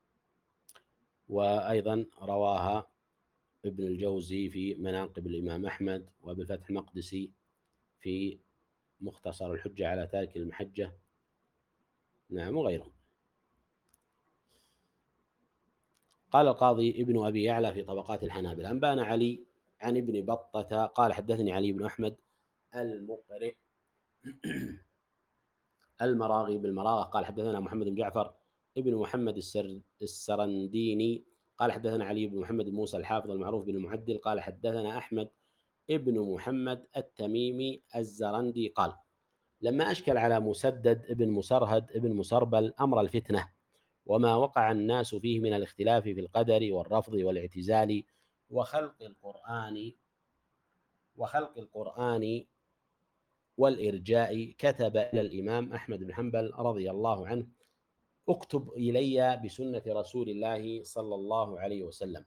وأيضا رواها ابن الجوزي في مناقب الإمام أحمد، وابن الفتح المقدسي في مختصر الحجة على تارك المحجة، نعم، وغيرهم. قال القاضي ابن أبي يعلى في طبقات الحنابلة: أنبانا علي عن ابن بطة قال حدثني علي بن أحمد المقرئ المراغي بالمراغة قال حدثنا محمد بن جعفر ابن محمد السر السرنديني قال حدثنا علي بن محمد بن موسى الحافظ المعروف بن المعدل قال حدثنا أحمد ابن محمد التميمي الزرندي قال: لما أشكل على مسدد ابن مسرهد ابن مسربل أمر الفتنة وما وقع الناس فيه من الاختلاف في القدر والرفض والاعتزال وخلق القرآن وخلق القرآن والإرجاء، كتب إلى الإمام أحمد بن حنبل رضي الله عنه: اكتب إلي بسنة رسول الله صلى الله عليه وسلم.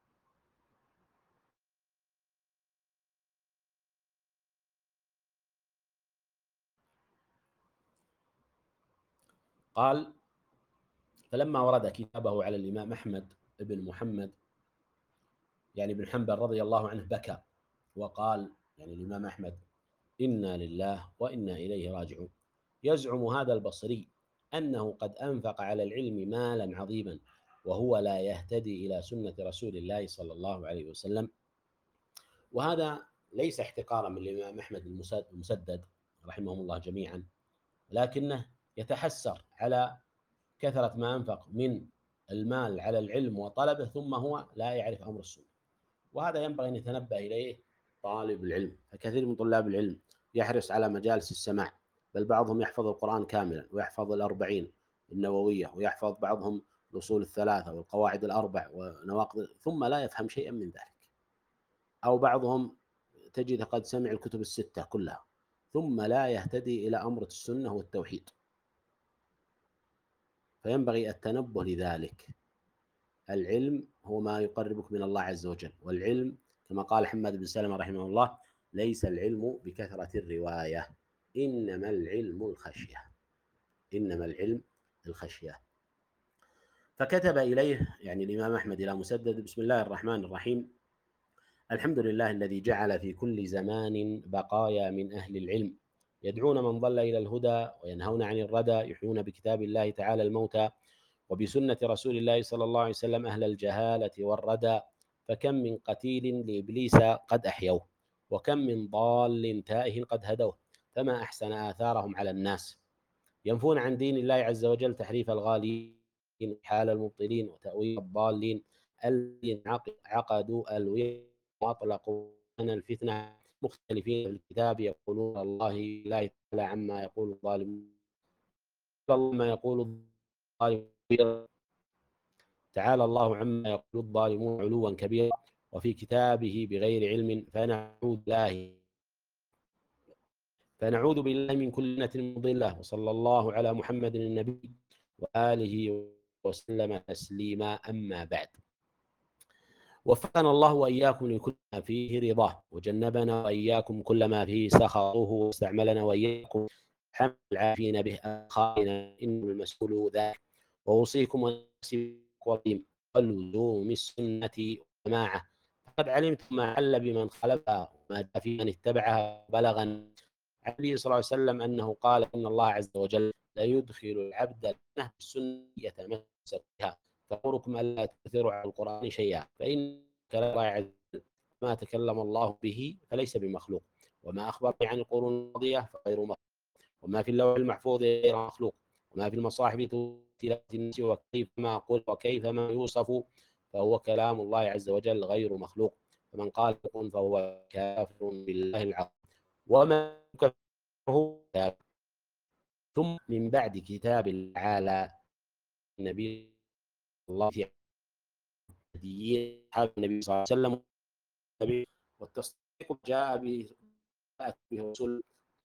قال: فلما ورد كتابه على الإمام أحمد بن محمد يعني بن حنبل رضي الله عنه بكى وقال، يعني الإمام أحمد: إنا لله وإنا إليه راجعون. يزعم هذا البصري أنه قد أنفق على العلم مالا عظيما وهو لا يهتدي إلى سنة رسول الله صلى الله عليه وسلم. وهذا ليس احتقارا من الإمام أحمد المسدد رحمهم الله جميعا، لكنه يتحسر على كثرة ما أنفق من المال على العلم وطلبه ثم هو لا يعرف أمر السنة، وهذا ينبغي أن يتنبه إليه طالب العلم. فكثير من طلاب العلم يحرص على مجالس السماع، بل بعضهم يحفظ القرآن كاملا ويحفظ الأربعين النووية ويحفظ بعضهم الأصول الثلاثة والقواعد الأربع ونواقض، ثم لا يفهم شيئا من ذلك. أو بعضهم تجد قد سمع الكتب الستة كلها ثم لا يهتدي إلى أمر السنة والتوحيد، فينبغي التنبه لذلك. العلم هو ما يقربك من الله عز وجل، والعلم كما قال حماد بن سلمة رحمه الله: ليس العلم بكثرة الرواية، إنما العلم الخشية إنما العلم الخشية. فكتب إليه يعني الإمام أحمد إلى مسدد: بسم الله الرحمن الرحيم، الحمد لله الذي جعل في كل زمان بقايا من أهل العلم يدعون من ضل إلى الهدى وينهون عن الردى، يحيون بكتاب الله تعالى الموتى وبسنة رسول الله صلى الله عليه وسلم أهل الجهالة والردى، فكم من قتيل لإبليس قد أحيوه وكم من ضال تائه قد هدوه، فما أحسن آثارهم على الناس، ينفون عن دين الله عز وجل تحريف الغالين حال المبطلين وتأويل الضالين الذين عقدوا الويل وأطلقوا أن الفتنة مختلفين في الكتاب يقولون الله لا تعالى عما يقول الظالمون ما يقول الظالمون تعالى الله عما يقول الظالمون علوا كبيرا وفي كتابه بغير علم فنعوذ بالله فنعوذ بالله من كل نعمة مضلة. وصلى الله على محمد النبي وآله وسلم تسليما. أما بعد، وفقنا الله وإياكم لكل ما فيه رضاه، وجنبنا وإياكم كل ما فيه سخطه، واستعملنا وإياكم حمل العافين به أخائنا إنه المسؤول ذاك. وأوصيكم ونفسي ولزوم السنة والجماعة، فقد علمتم ما حل بمن خلفها وما جاء في من اتبعها. بلغا عن النبي صلى الله عليه وسلم أنه قال إن الله عز وجل لا يدخل العبد نهج السنة يتمسك بها. فأمركم ألا تكثروا على القرآن شيئا، فإن كلام الله عز وجل ما تكلم الله به فليس بمخلوق، وما أخبر عن القرون الماضية فغير مخلوق، وما في اللوح المحفوظ غير مخلوق، وما في المصاحف تلاوة الناس وكيف ما قل وكيف ما يوصف فهو كلام الله عز وجل غير مخلوق. فمن قال كن فهو كافر بالله العظيم، وما كفره كافر. ثم من بعد كتاب الله تعالى النبي الله في هديين حال النبي صلى الله عليه وسلم، والتصديق جاء به رسول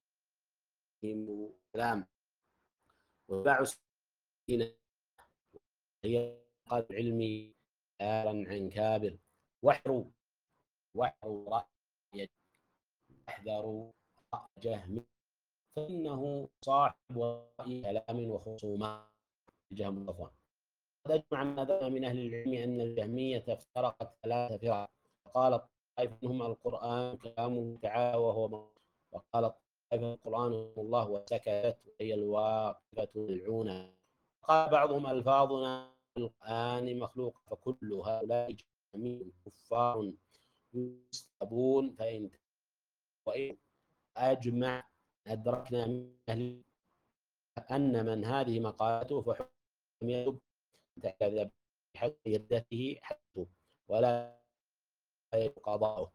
كلام وباع السنين هي قال علمي آرا عن كابر واحروا واحروا رأي احذروا جهم فإنه صاحب رأي كلام وخصومات. جهم صفوان. قد أجمع ما من أهل العلم أن الجهمية افترقت ثلاث فرق، فقالت طائفة منهم القرآن كلامه تعالى وهو، وقالت طائفة القرآن الله وسكتت وهي الواقفة ملعونة، قال بعضهم ألفاظنا القرآن مخلوق. فكل هؤلاء جميع كفار يسلبون. فإن وإن أجمع أدركنا من أهل أن من هذه مقالته فحكم يدب تكذب بحق يدته حتى ولا قضاؤه.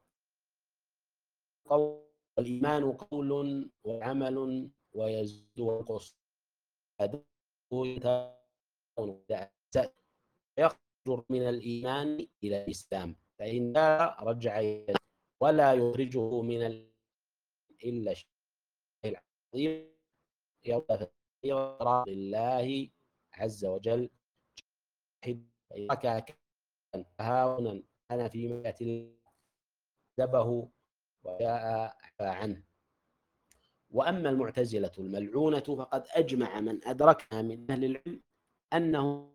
والإيمان قول وعمل ويزيد وينقص، يخرج من الإيمان إلى الإسلام، فإن رجع ولا يخرجه من إلا الشيء العظيم يرى لله عز وجل هاونا أنا في مئة ذبه وجاء عنه. وأما المعتزلة الملعونة فقد أجمع من أدركها من أهل العلم أنه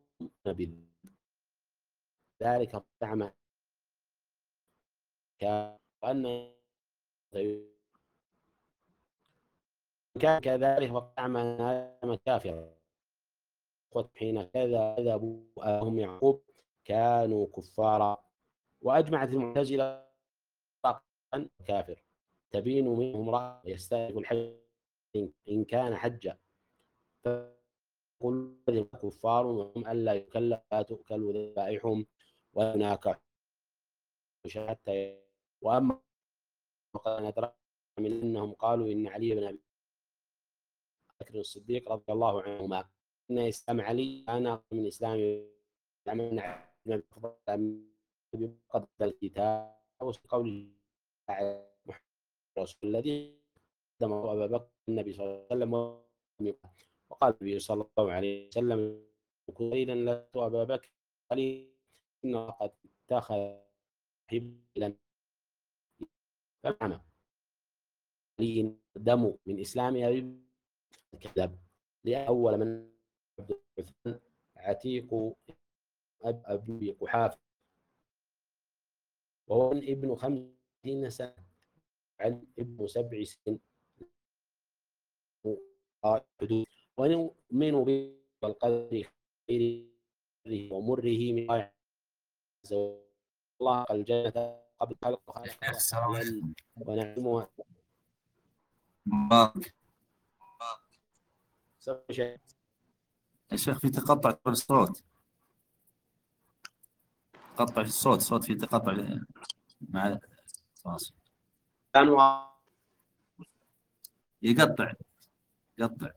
بذلك زعم كأن كان كذلك وزعم أن كافرا حين كذبوا أبوهم يعقوب كانوا كفارا. وأجمعت المعتزلة أن كافر تبين منهم رأى يستهلك الحج إن كان حجا، فقل كفار وهم ألا يكلف لا تؤكل ذبائحهم وهناك حتى. وأما قد ندرك من أنهم قالوا إن علي بن أبي بكر الصديق رضي الله عنهما إن إسلام علي كان من إسلام قد الكتاب وقوله رسول الذي قدم أبا بكر النبي صلى الله عليه وسلم. وقال النبي صلى الله عليه وسلم قيلا لست أبا بكر قال إن قد اتخذ حبلا فمعنى دم من إسلام أبي الكذاب لأول من عتيق أب أبي قحافة وهو ابن خمسين سنة عن ابن سبع سنين حدود. ونؤمن بالقدر خيره ومره من الله الجنة قبل خلق خلق ونعلمها مبارك. يا شيخ في تقطع في الصوت، تقطع في الصوت، صوت في تقطع مع الفاصل. كانوا يقطع يقطع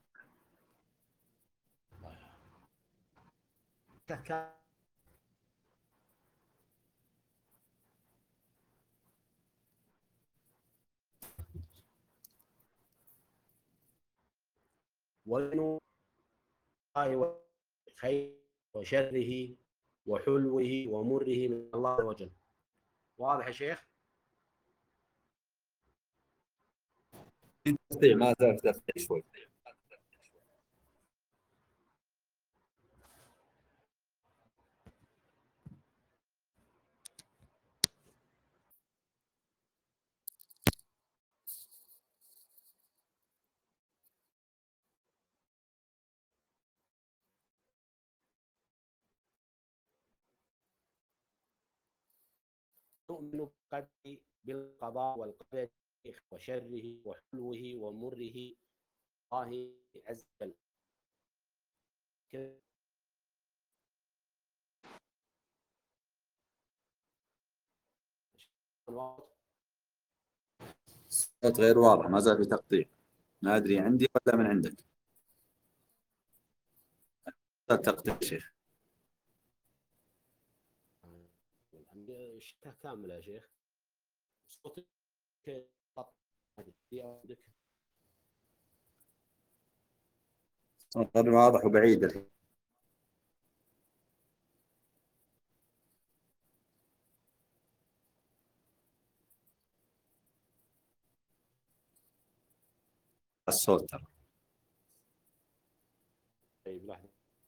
ومن الله خير وشره وحلوه ومره من الله عز وجل. واضح يا شيخ؟ تقطيع، ما زال تقطيع شوي. نؤمن بالقضاء والقدر وشره وحلوه ومره الله عز وجل. الصوت غير واضح، ما زال في تقطيع، ما ادري عندي ولا من عندك. تقطيع شيخ. شبه كاملة يا شيخ. صوتك عندك صوت غير واضح وبعيد الحين. الصوت ترى. طيب لحظة.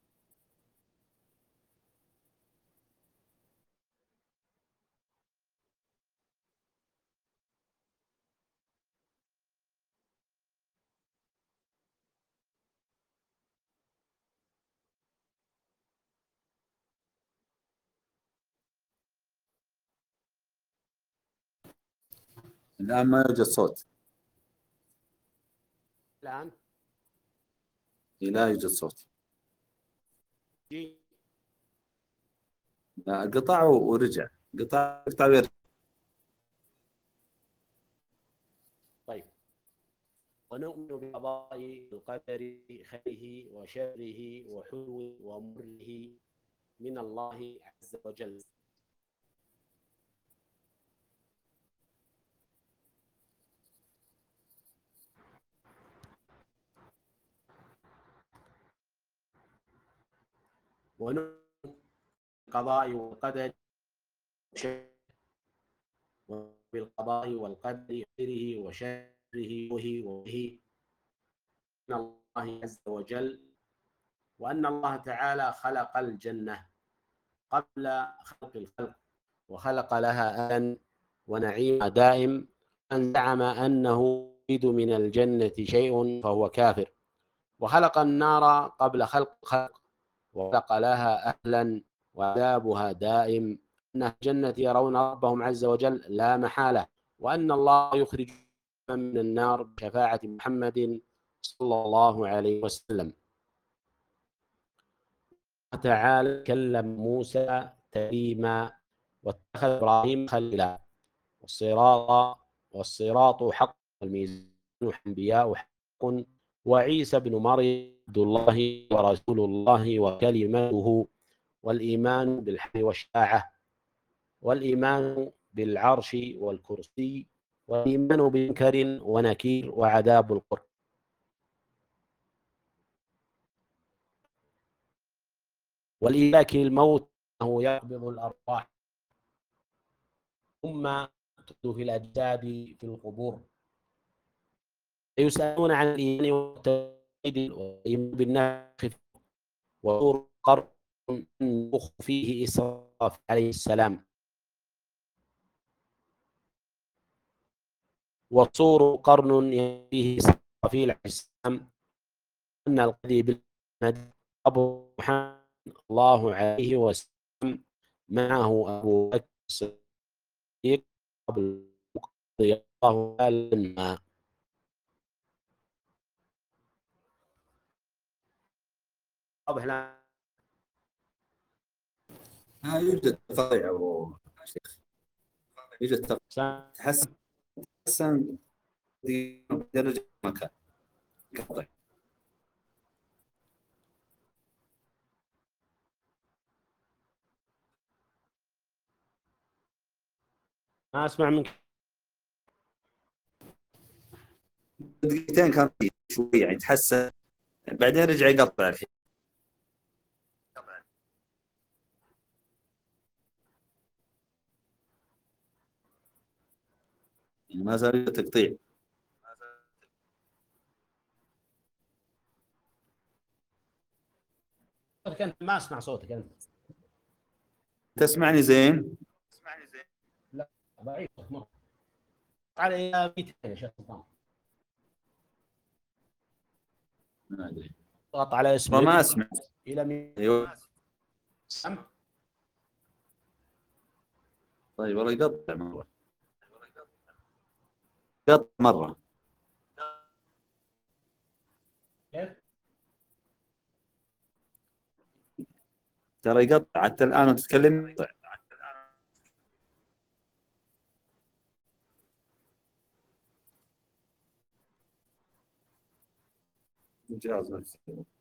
الآن ما يوجد صوت. الآن لا يوجد صوت. جي. لا، قطع ورجع، قطع قطع ورجع. طيب. ونؤمن بالقضاء والقدر خيره وشره وحلوه ومره من الله عز وجل. ونؤمن بالقضاء والقدر وبالقضاء والقدر خيره وشره وهي من الله عز وجل، وأن الله تعالى خلق الجنة قبل خلق الخلق وخلق لها أهلا ونعيم دائم. من زعم أنه يريد من الجنة شيء فهو كافر. وخلق النار قبل خلق الخلق وخلق لها أهلا وعذابها دائم. أن الجنة يرون ربهم عز وجل لا محالة، وأن الله يخرج من النار بشفاعة محمد صلى الله عليه وسلم. تعالى كلم موسى تكليما واتخذ إبراهيم خليلا. والصراط والصراط حق والميزان الأنبياء حق وعيسى بن مريم عبد الله ورسول الله وكلمته. والإيمان بالحق والشفاعة والإيمان بالعرش والكرسي والإيمان بمنكر ونكير وعذاب القبر. والإياك الموت أنه يقبض الأرواح ثم تدخل في الأجساد في القبور. يسألون عن الإيمان والتوحيد والإيمان بالنفخ وصور قرن ينفخ فيه إسراف عليه السلام. وصور قرن فيه إسرافيل عليه السلام. أن القدي بالمد أبو محمد الله عليه وسلم معه أبو بكر الصديق قبل رضي الله عنه. واضح لا؟ ها يوجد تفاعل أبو شيخ، يوجد تفاعل. تحسن يتحسن درجة مكان. ما أسمع منك. دقيقتين كان شوي يعني يتحسن، بعدين رجع يقطع الحين. ما زال تقطيع. أنت ما أسمع صوتك أنت. تسمعني زين؟ لا ضعيف مرة. على مئتين يا شيخ سلطان. ما ادري. اضغط على اسمه ما اسمع. الى مئتين. ايوه. سمع. طيب والله يقطع مره. يقطع مره. كيف؟ ترى يقطع حتى الان وانت تتكلم يقطع. جهاز نفسه.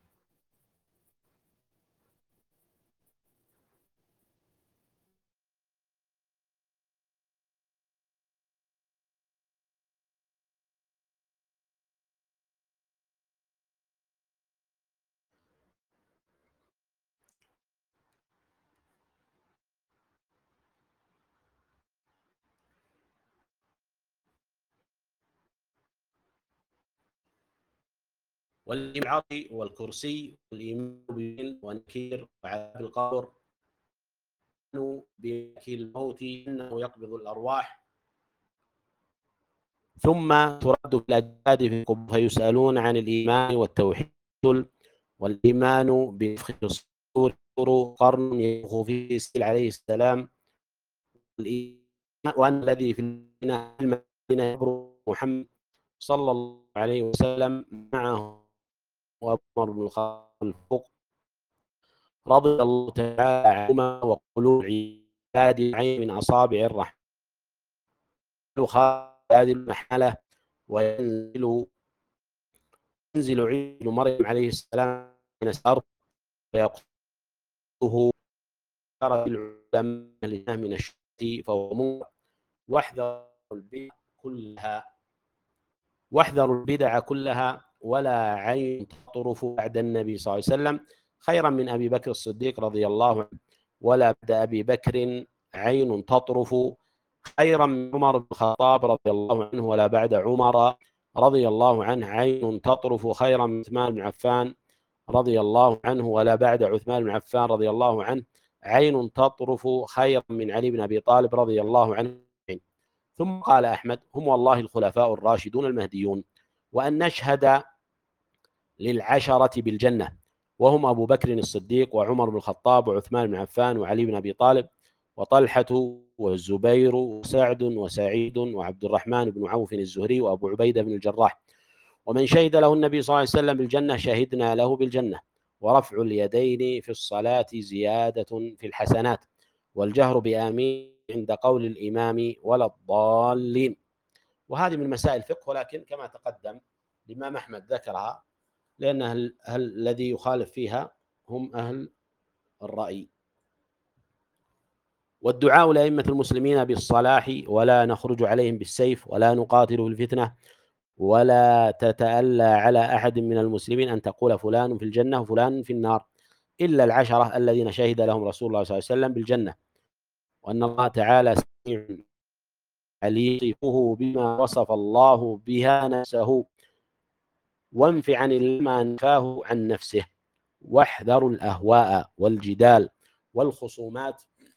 والإمعاطي والكرسي والإيمان بالدين والنكير وعذاب القبر بملك الموت إنه يقبض الأرواح ثم ترد في الأجساد في القبور فيسألون عن الإيمان والتوحيد والإيمان بنفخ الصور قرن ينفخ فيه إسماعيل عليه السلام وأن الذي في المدينة يبرو محمد صلى الله عليه وسلم معه وعمر بن الخطاب رضي الله تعالى عنهما وقلوب عباد عين من أصابع الرحمن خالد هذه المحالة وينزل ينزل عيسى مريم عليه السلام من الأرض فيقوله ترى العلماء من الشتي فهو منكر واحذر البدع كلها واحذروا البدع كلها ولا عين تطرف بعد النبي صلى الله عليه وسلم خيرا من أبي بكر الصديق رضي الله عنه ولا بعد أبي بكر عين تطرف خيرا من عمر بن الخطاب رضي الله عنه ولا بعد عمر رضي الله عنه عين تطرف خيرا من عثمان بن عفان رضي الله عنه ولا بعد عثمان بن عفان رضي الله عنه عين تطرف خيرا من علي بن أبي طالب رضي الله عنه. ثم قال أحمد هم والله الخلفاء الراشدون المهديون وأن نشهد للعشرة بالجنة وهم أبو بكر الصديق وعمر بن الخطاب وعثمان بن عفان وعلي بن أبي طالب وطلحة والزبير وسعد وسعيد وعبد الرحمن بن عوف الزهري وأبو عبيدة بن الجراح ومن شهد له النبي صلى الله عليه وسلم بالجنة شهدنا له بالجنة ورفع اليدين في الصلاة زيادة في الحسنات والجهر بآمين عند قول الإمام ولا الضالين. وهذه من مسائل الفقه ولكن كما تقدم الإمام أحمد ذكرها لأن أهل الذي يخالف فيها هم أهل الرأي. والدعاء لأئمة المسلمين بالصلاح ولا نخرج عليهم بالسيف ولا نقاتل في الفتنة ولا تتألى على أحد من المسلمين أن تقول فلان في الجنة وفلان في النار إلا العشرة الذين شهد لهم رسول الله صلى الله عليه وسلم بالجنة وأن الله تعالى سميع عليم يصفه بما وصف الله بها نفسه وانف عن ما نفاه عن نفسه واحذروا الأهواء والجدال والخصومات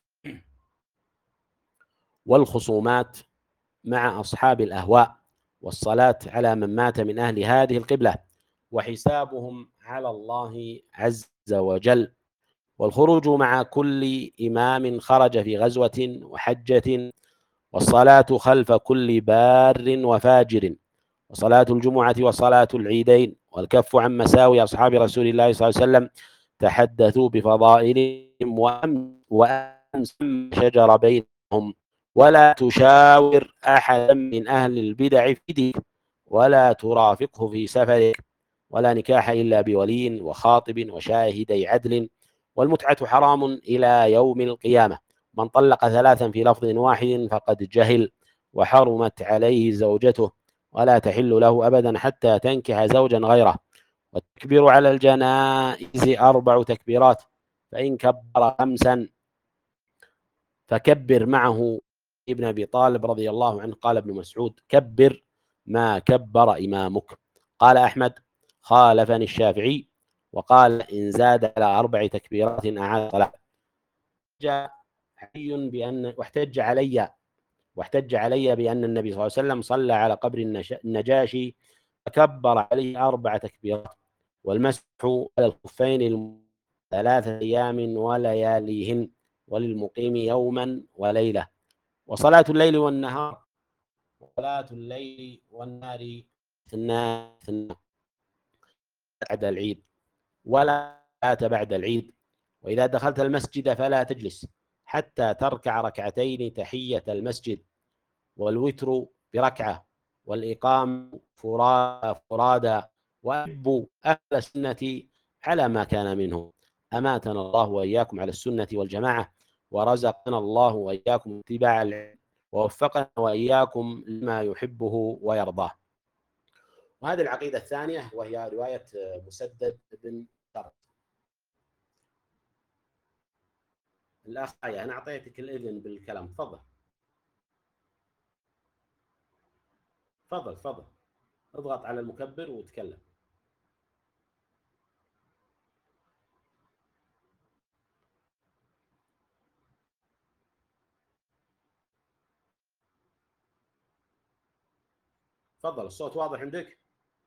والخصومات مع أصحاب الأهواء والصلاة على من مات من أهل هذه القبلة وحسابهم على الله عز وجل والخروج مع كل إمام خرج في غزوة وحجة والصلاة خلف كل بار وفاجر وصلاة الجمعة وصلاة العيدين والكف عن مساوي أصحاب رسول الله صلى الله عليه وسلم تحدثوا بفضائلهم وأمس شجر بينهم ولا تشاور أحدا من أهل البدع في دينك، ولا ترافقه في سفرك، ولا نكاح إلا بولي وخاطب وشاهدي عدل، والمتعة حرام إلى يوم القيامة. من طلق ثلاثا في لفظ واحد فقد جهل، وحرمت عليه زوجته، ولا تحل له أبدا حتى تنكح زوجا غيره. والتكبير على الجنائز أربع تكبيرات، فإن كبر خمسا فكبر معه. ابن أبي طالب رضي الله عنه قال ابن مسعود: كبر ما كبر إمامك. قال أحمد: خالفني الشافعي وقال: إن زاد على أربع تكبيرات أعاد صلاة. علي بأن واحتج علي واحتج علي بأن النبي صلى الله عليه وسلم صلى على قبر النجاشي فكبر عليه أربع تكبيرات، والمسح على الخفين ثلاثة أيام ولياليهن، وللمقيم يوما وليلة. وصلاة الليل والنهار وصلاة الليل والنهار ثنتان بعد العيد، ولا صلاة بعد العيد. وإذا دخلت المسجد فلا تجلس حتى تركع ركعتين تحية المسجد، والوتر بركعة، والإقام فرادى. وأحبوا أهل السنة على ما كان منه. أماتنا الله وإياكم على السنة والجماعة، ورزقنا الله وإياكم اتباع العلم، ووفقنا وإياكم لما يحبه ويرضاه. وهذه العقيدة الثانية وهي رواية مسدد بن طرد. الأخ أنا أعطيتك الإذن بالكلام، تفضل تفضل تفضل اضغط على المكبر وتكلم. تفضل، الصوت واضح عندك؟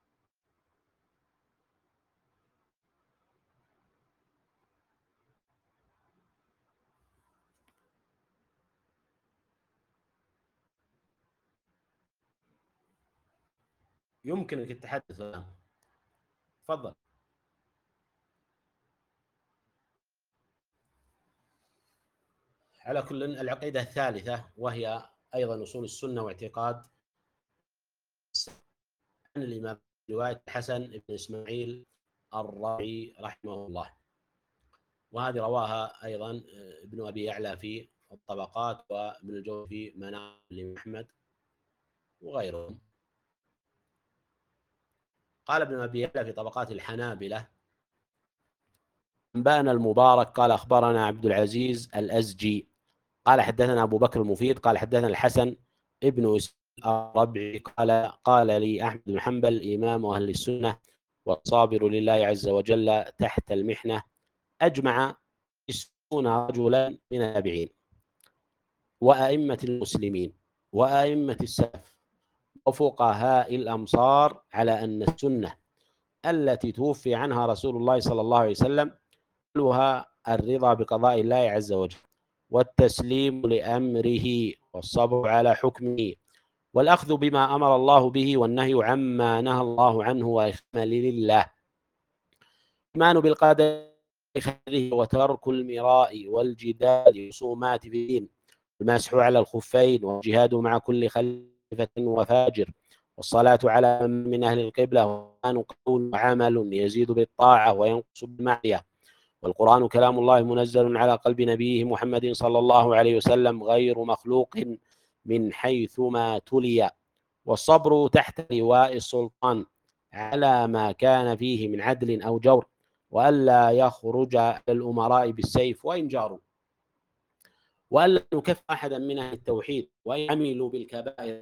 يمكنك التحدث الآن، تفضل. على كل، العقيدة الثالثة وهي أيضا أصول السنة واعتقاد عن الإمام رواية الحسن بن إسماعيل الربعي رحمه الله، وهذه رواها أيضا ابن أبي يعلى في الطبقات، وابن الجوزي في مناقب أحمد وغيرهم. قال ابن أبي يعلى في طبقات الحنابلة: أنبأنا المبارك قال أخبرنا عبد العزيز الأزجي قال حدثنا أبو بكر المفيد قال حدثنا الحسن ابن الربعي قال قال لي أحمد بن حنبل إمام أهل السنة والصابر لله عز وجل تحت المحنة، أجمع تسعون رجلا من التابعين وأئمة المسلمين وأئمة السلف وفقهاء الأمصار على أن السنة التي توفي عنها رسول الله صلى الله عليه وسلم كلها الرضا بقضاء الله عز وجل، والتسليم لأمره، والصبر على حكمه، والأخذ بما أمر الله به، والنهي عما نهى الله عنه، وإكمال لله. الإيمان بالقدر خيره، وترك المراء والجدال والخصومات في الدين، المسح على الخفين، والجهاد مع كل خليفة وفاجر، والصلاة على من من أهل القبلة، وكان قول وعمل يزيد بالطاعة وينقص بالمعصية، والقرآن كلام الله منزل على قلب نبيه محمد صلى الله عليه وسلم غير مخلوق من حيث ما تلي، والصبر تحت لواء السلطان على ما كان فيه من عدل أو جور، وألا يخرج الأمراء بالسيف وإن جاروا، وألا نكف أحدا من أهل التوحيد وإن عملوا بالكبائر،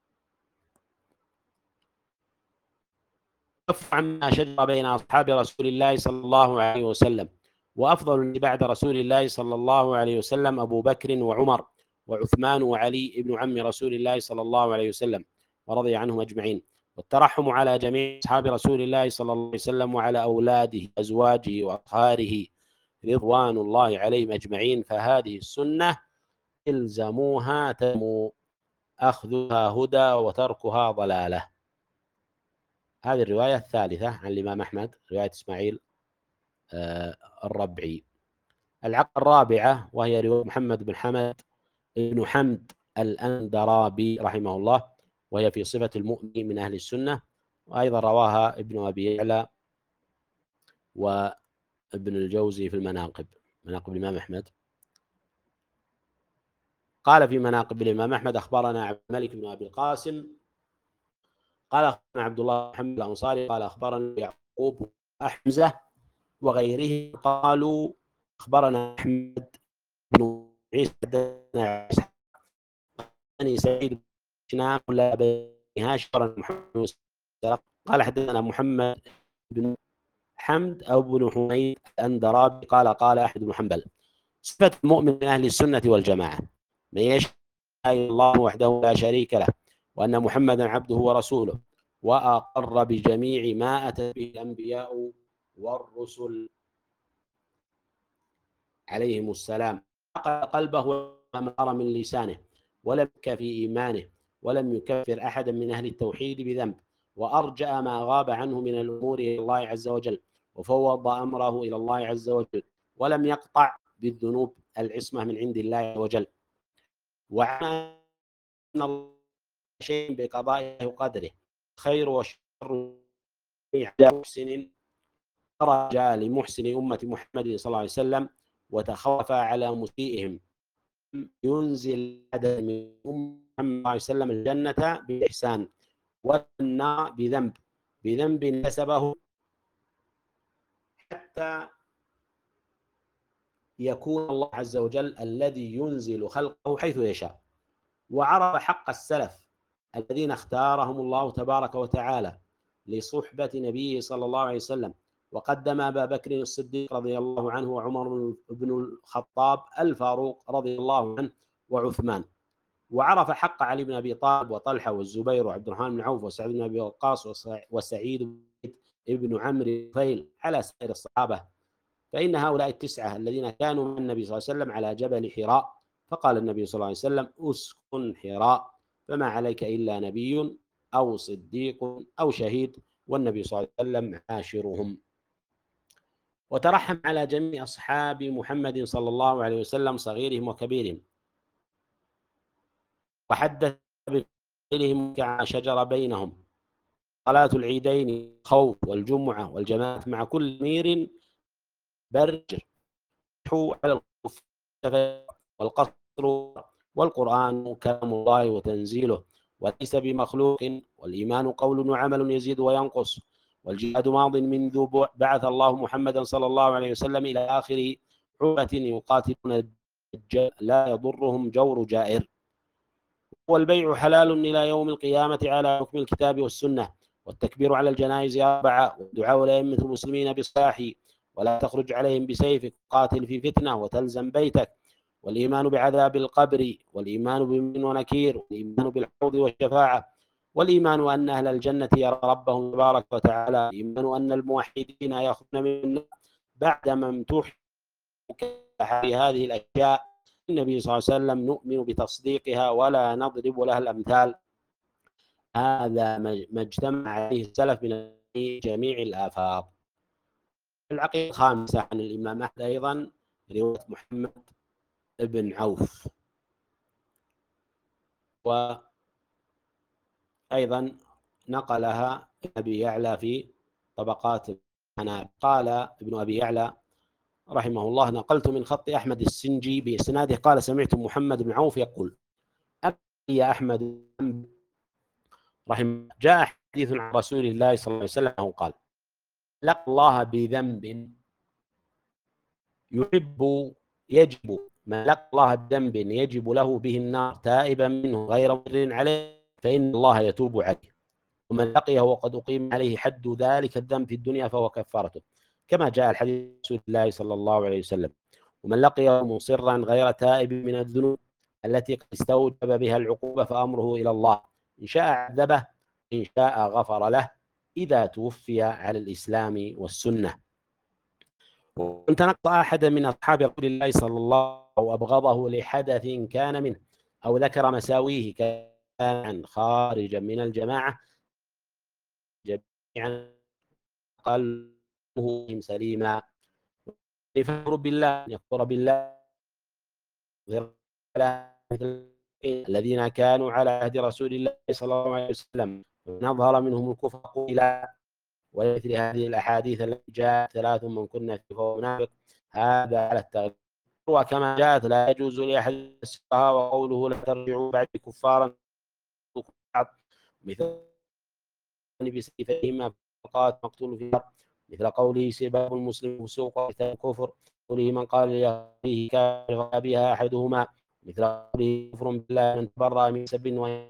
كف عما شجر بين أصحاب رسول الله صلى الله عليه وسلم. وأفضل بعد رسول الله صلى الله عليه وسلم أبو بكر وعمر وعثمان وعلي ابن عم رسول الله صلى الله عليه وسلم ورضي عنهم أجمعين. والترحم على جميع أصحاب رسول الله صلى الله عليه وسلم وعلى أولاده أزواجه وأطهاره رضوان الله عليهم أجمعين. فهذه السنة الزموها تنمو، أخذها هدى وتركها ضلالة. هذه الرواية الثالثة عن الإمام أحمد، رواية إسماعيل الربعي. العقد الرابعة وهي رواية محمد بن حمد بن حمد الأندرابي رحمه الله، وهي في صفة المؤمن من أهل السنة، وأيضا رواها ابن أبي يعلى وابن الجوزي في المناقب، مناقب الإمام أحمد. قال في مناقب الإمام أحمد: أخبرنا عبد الملك بن أبي القاسم قال أخبرنا عبد الله محمد الأنصاري قال أخبرنا يعقوب أحمزة وغيره قالوا أخبرنا أحمد بن عيسى حدثنا بن سعيد بن ولا بن هاشم محمد قال حدثنا محمد بن حمد أو بن حميد الأندرابي قال قال أحمد بن حنبل: صفة المؤمن من أهل السنة والجماعة من يشهد أن الله وحده لا شريك له وأن محمدا عبده ورسوله وأقر بجميع ما أتى به الأنبياء والرسل عليهم السلام، قلبه وما أرى من لسانه، ولم يك في إيمانه، ولم يكفر أحدا من أهل التوحيد بذنب، وأرجأ ما غاب عنه من الأمور إلى الله عز وجل، وفوض أمره إلى الله عز وجل، ولم يقطع بالذنوب العصمة من عند الله عز وجل، وعلم أن الله شيء بقضائه وقدره خير وشر على محسن خرج لمحسن أمة محمد صلى الله عليه وسلم وتخوف على مسيئهم ينزل عدد من أمة محمد صلى الله عليه وسلم الجنة بالإحسان والنار بذنب بذنب كسبه حتى يكون الله عز وجل الذي ينزل خلقه حيث يشاء. وعرف حق السلف الذين اختارهم الله تبارك وتعالى لصحبة نبيه صلى الله عليه وسلم، وقدم أبا بكر الصديق رضي الله عنه وعمر بن الخطاب الفاروق رضي الله عنه وعثمان، وعرف حق علي بن أبي طالب وطلحة والزبير وعبد الرحمن بن عوف وسعد بن أبي وقاص وسعيد بن عمرو الفيل على سائر الصحابة، فإن هؤلاء التسعة الذين كانوا مع النبي صلى الله عليه وسلم على جبل حراء، فقال النبي صلى الله عليه وسلم: أسكن حراء فما عليك إلا نبي أو صديق أو شهيد، والنبي صلى الله عليه وسلم عاشرهم. وترحم على جميع أصحاب محمد صلى الله عليه وسلم صغيرهم وكبيرهم، وحدث بقولهم كما شجر بينهم صلاة العيدين خوف والجمعة والجماعة مع كل أمير برج على الكفر والقصر، والقرآن كلام الله وتنزيله وليس بمخلوق، والإيمان قول وعمل يزيد وينقص، والجهاد ماض منذ بعث الله محمدا صلى الله عليه وسلم إلى آخر عروة يقاتلون لا يضرهم جور جائر، والبيع حلال إلى يوم القيامة على حكم الكتاب والسنة، والتكبير على الجنائز أربعة، والدعاء لأئمة المسلمين بالصلاح ولا تخرج عليهم بسيفك قاتل في فتنة وتلزم بيتك، والإيمان بعذاب القبر، والإيمان بمن ونكير، والإيمان بالحوض والشفاعة، والإيمان أن أهل الجنة يرى ربهم تبارك وتعالى، الإيمان أن الموحدين يخرجون من بعدما امتحنوا هذه الأشياء النبي صلى الله عليه وسلم نؤمن بتصديقها ولا نضرب لها الأمثال. هذا ما اجتمع عليه السلف من جميع الآفاق. العقيدة الخامسة عن الإمام أحمد أيضا رواية محمد بن عوف، وأيضا نقلها أبي يعلى في طبقات الحنابلة. قال ابن أبي يعلى رحمه الله: نقلت من خط أحمد السنجي بإسناده قال: سمعت محمد بن عوف يقول: يا أحمد رحمه جاء حديث عن رسول الله صلى الله عليه وسلم قال: لقى الله بذنب يحب يجب من لقى الله بذنب يجب له به النار تائبا منه غير مر عليه فإن الله يتوب عليه، ومن لقيه وقد أقيم عليه حد ذلك الذنب في الدنيا فهو كفارته، كما جاء الحديث رسول الله صلى الله عليه وسلم. ومن لقيه مصرا غير تائب من الذنوب التي قد استوجب بها العقوبة فأمره إلى الله، إن شاء عذبه إن شاء غفر له، إذا توفي على الإسلام والسنة. وإن تنقض أحد من أصحاب رسول الله صلى الله عليه وسلم أو أبغضه لحدث كان منه أو ذكر مساويه كان خارجا من الجماعة جميعا قلبه سليما، يفر بالله يكفر بالله الذين كانوا على عهد رسول الله صلى الله عليه وسلم ومن أظهر منهم الكفر قيل. ومثل هذه الأحاديث التي جاءت ثلاث من كنا فيه فهو منافق هذا على التغليب. وكما جاءت لا يجوز لأحد يسرها وقوله لا ترجعوا بعد كفارا مثل بسيفيهما فقات مقتول فيها مثل قوله سباب المسلم فسوق وقتال الكفر قوله من قال لأخيه كافر بها أحدهما مثل قوله كفر بالله من تبرأ من سب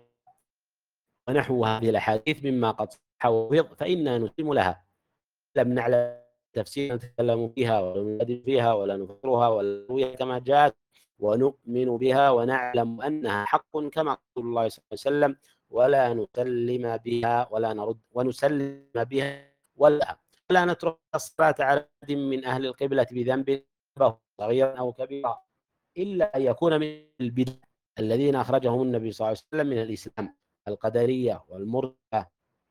ونحو هذه الأحاديث مما قد صح وفض فإنا نسلم لها لم نعلم تفسيرا نتكلم فيها ولا نجادل فيها ولا نفسرها ولا نرويها كما جاءت ونؤمن بها ونعلم أنها حق كما قال الله صلى الله عليه وسلم ولا نسلم بها ولا نرد ونسلم بها ولا ولا نترك الصلاة على أحد من أهل القبلة بذنب صغيرا أو كبيرا إلا أن يكون من البدع الذين أخرجهم النبي صلى الله عليه وسلم من الإسلام القدرية والمرجئة.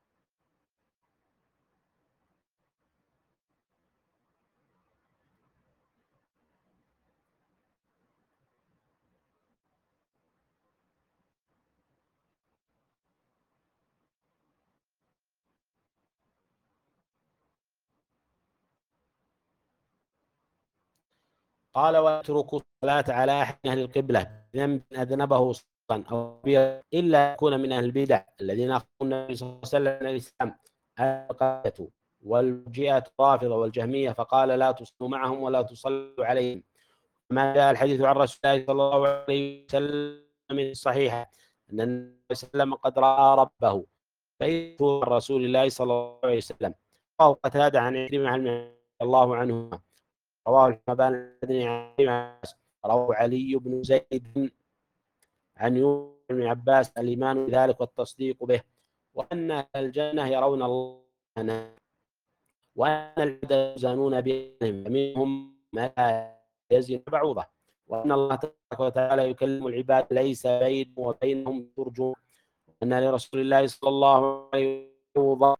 قال واتركوا الصلاة على أحد أهل القبلة ذنب أذنبه صغيرا أو كبيرا إلا يكون من أهل البدع الذين أخرجوا النبي صلى الله عليه وسلم من الإسلام القادة والمرجئة الرافضة والجهمية فقال لا تصلوا معهم ولا تصلوا عليهم. ما جاء الحديث عن رسول الله صلى الله عليه وسلم من الصحيحة أن النبي صلى الله عليه وسلم قد رأى ربه فإذ رسول الله صلى الله عليه وسلم. رواه قتادة عن عكرمة رضي الله عنهما رواه الحبان رواه علي بن زيد عن يونس بن عباس الإيمان بذلك والتصديق به وأن الجنة يرون الله وأن العباد يزنون بهم فمنهم ما لا يزن بعوضة وأن الله تبارك وتعالى يكلم العباد ليس بينه وبينهم ترجمة وأن لرسول الله صلى الله عليه وسلم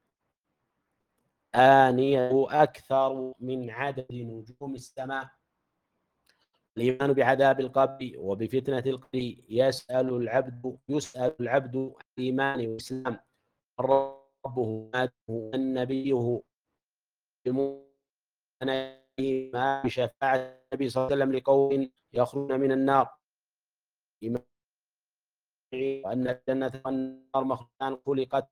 آنية أكثر من عدد نجوم السماء. الإيمان بعذاب القبر وبفتنة القبر يسأل العبد يسأل العبد عن الإيمان والإسلام ربه من نبيه ما بشفاعة النبي صلى الله عليه وسلم لقوم يخرجون من النار وأن الجنة والنار مخلوقان خلقت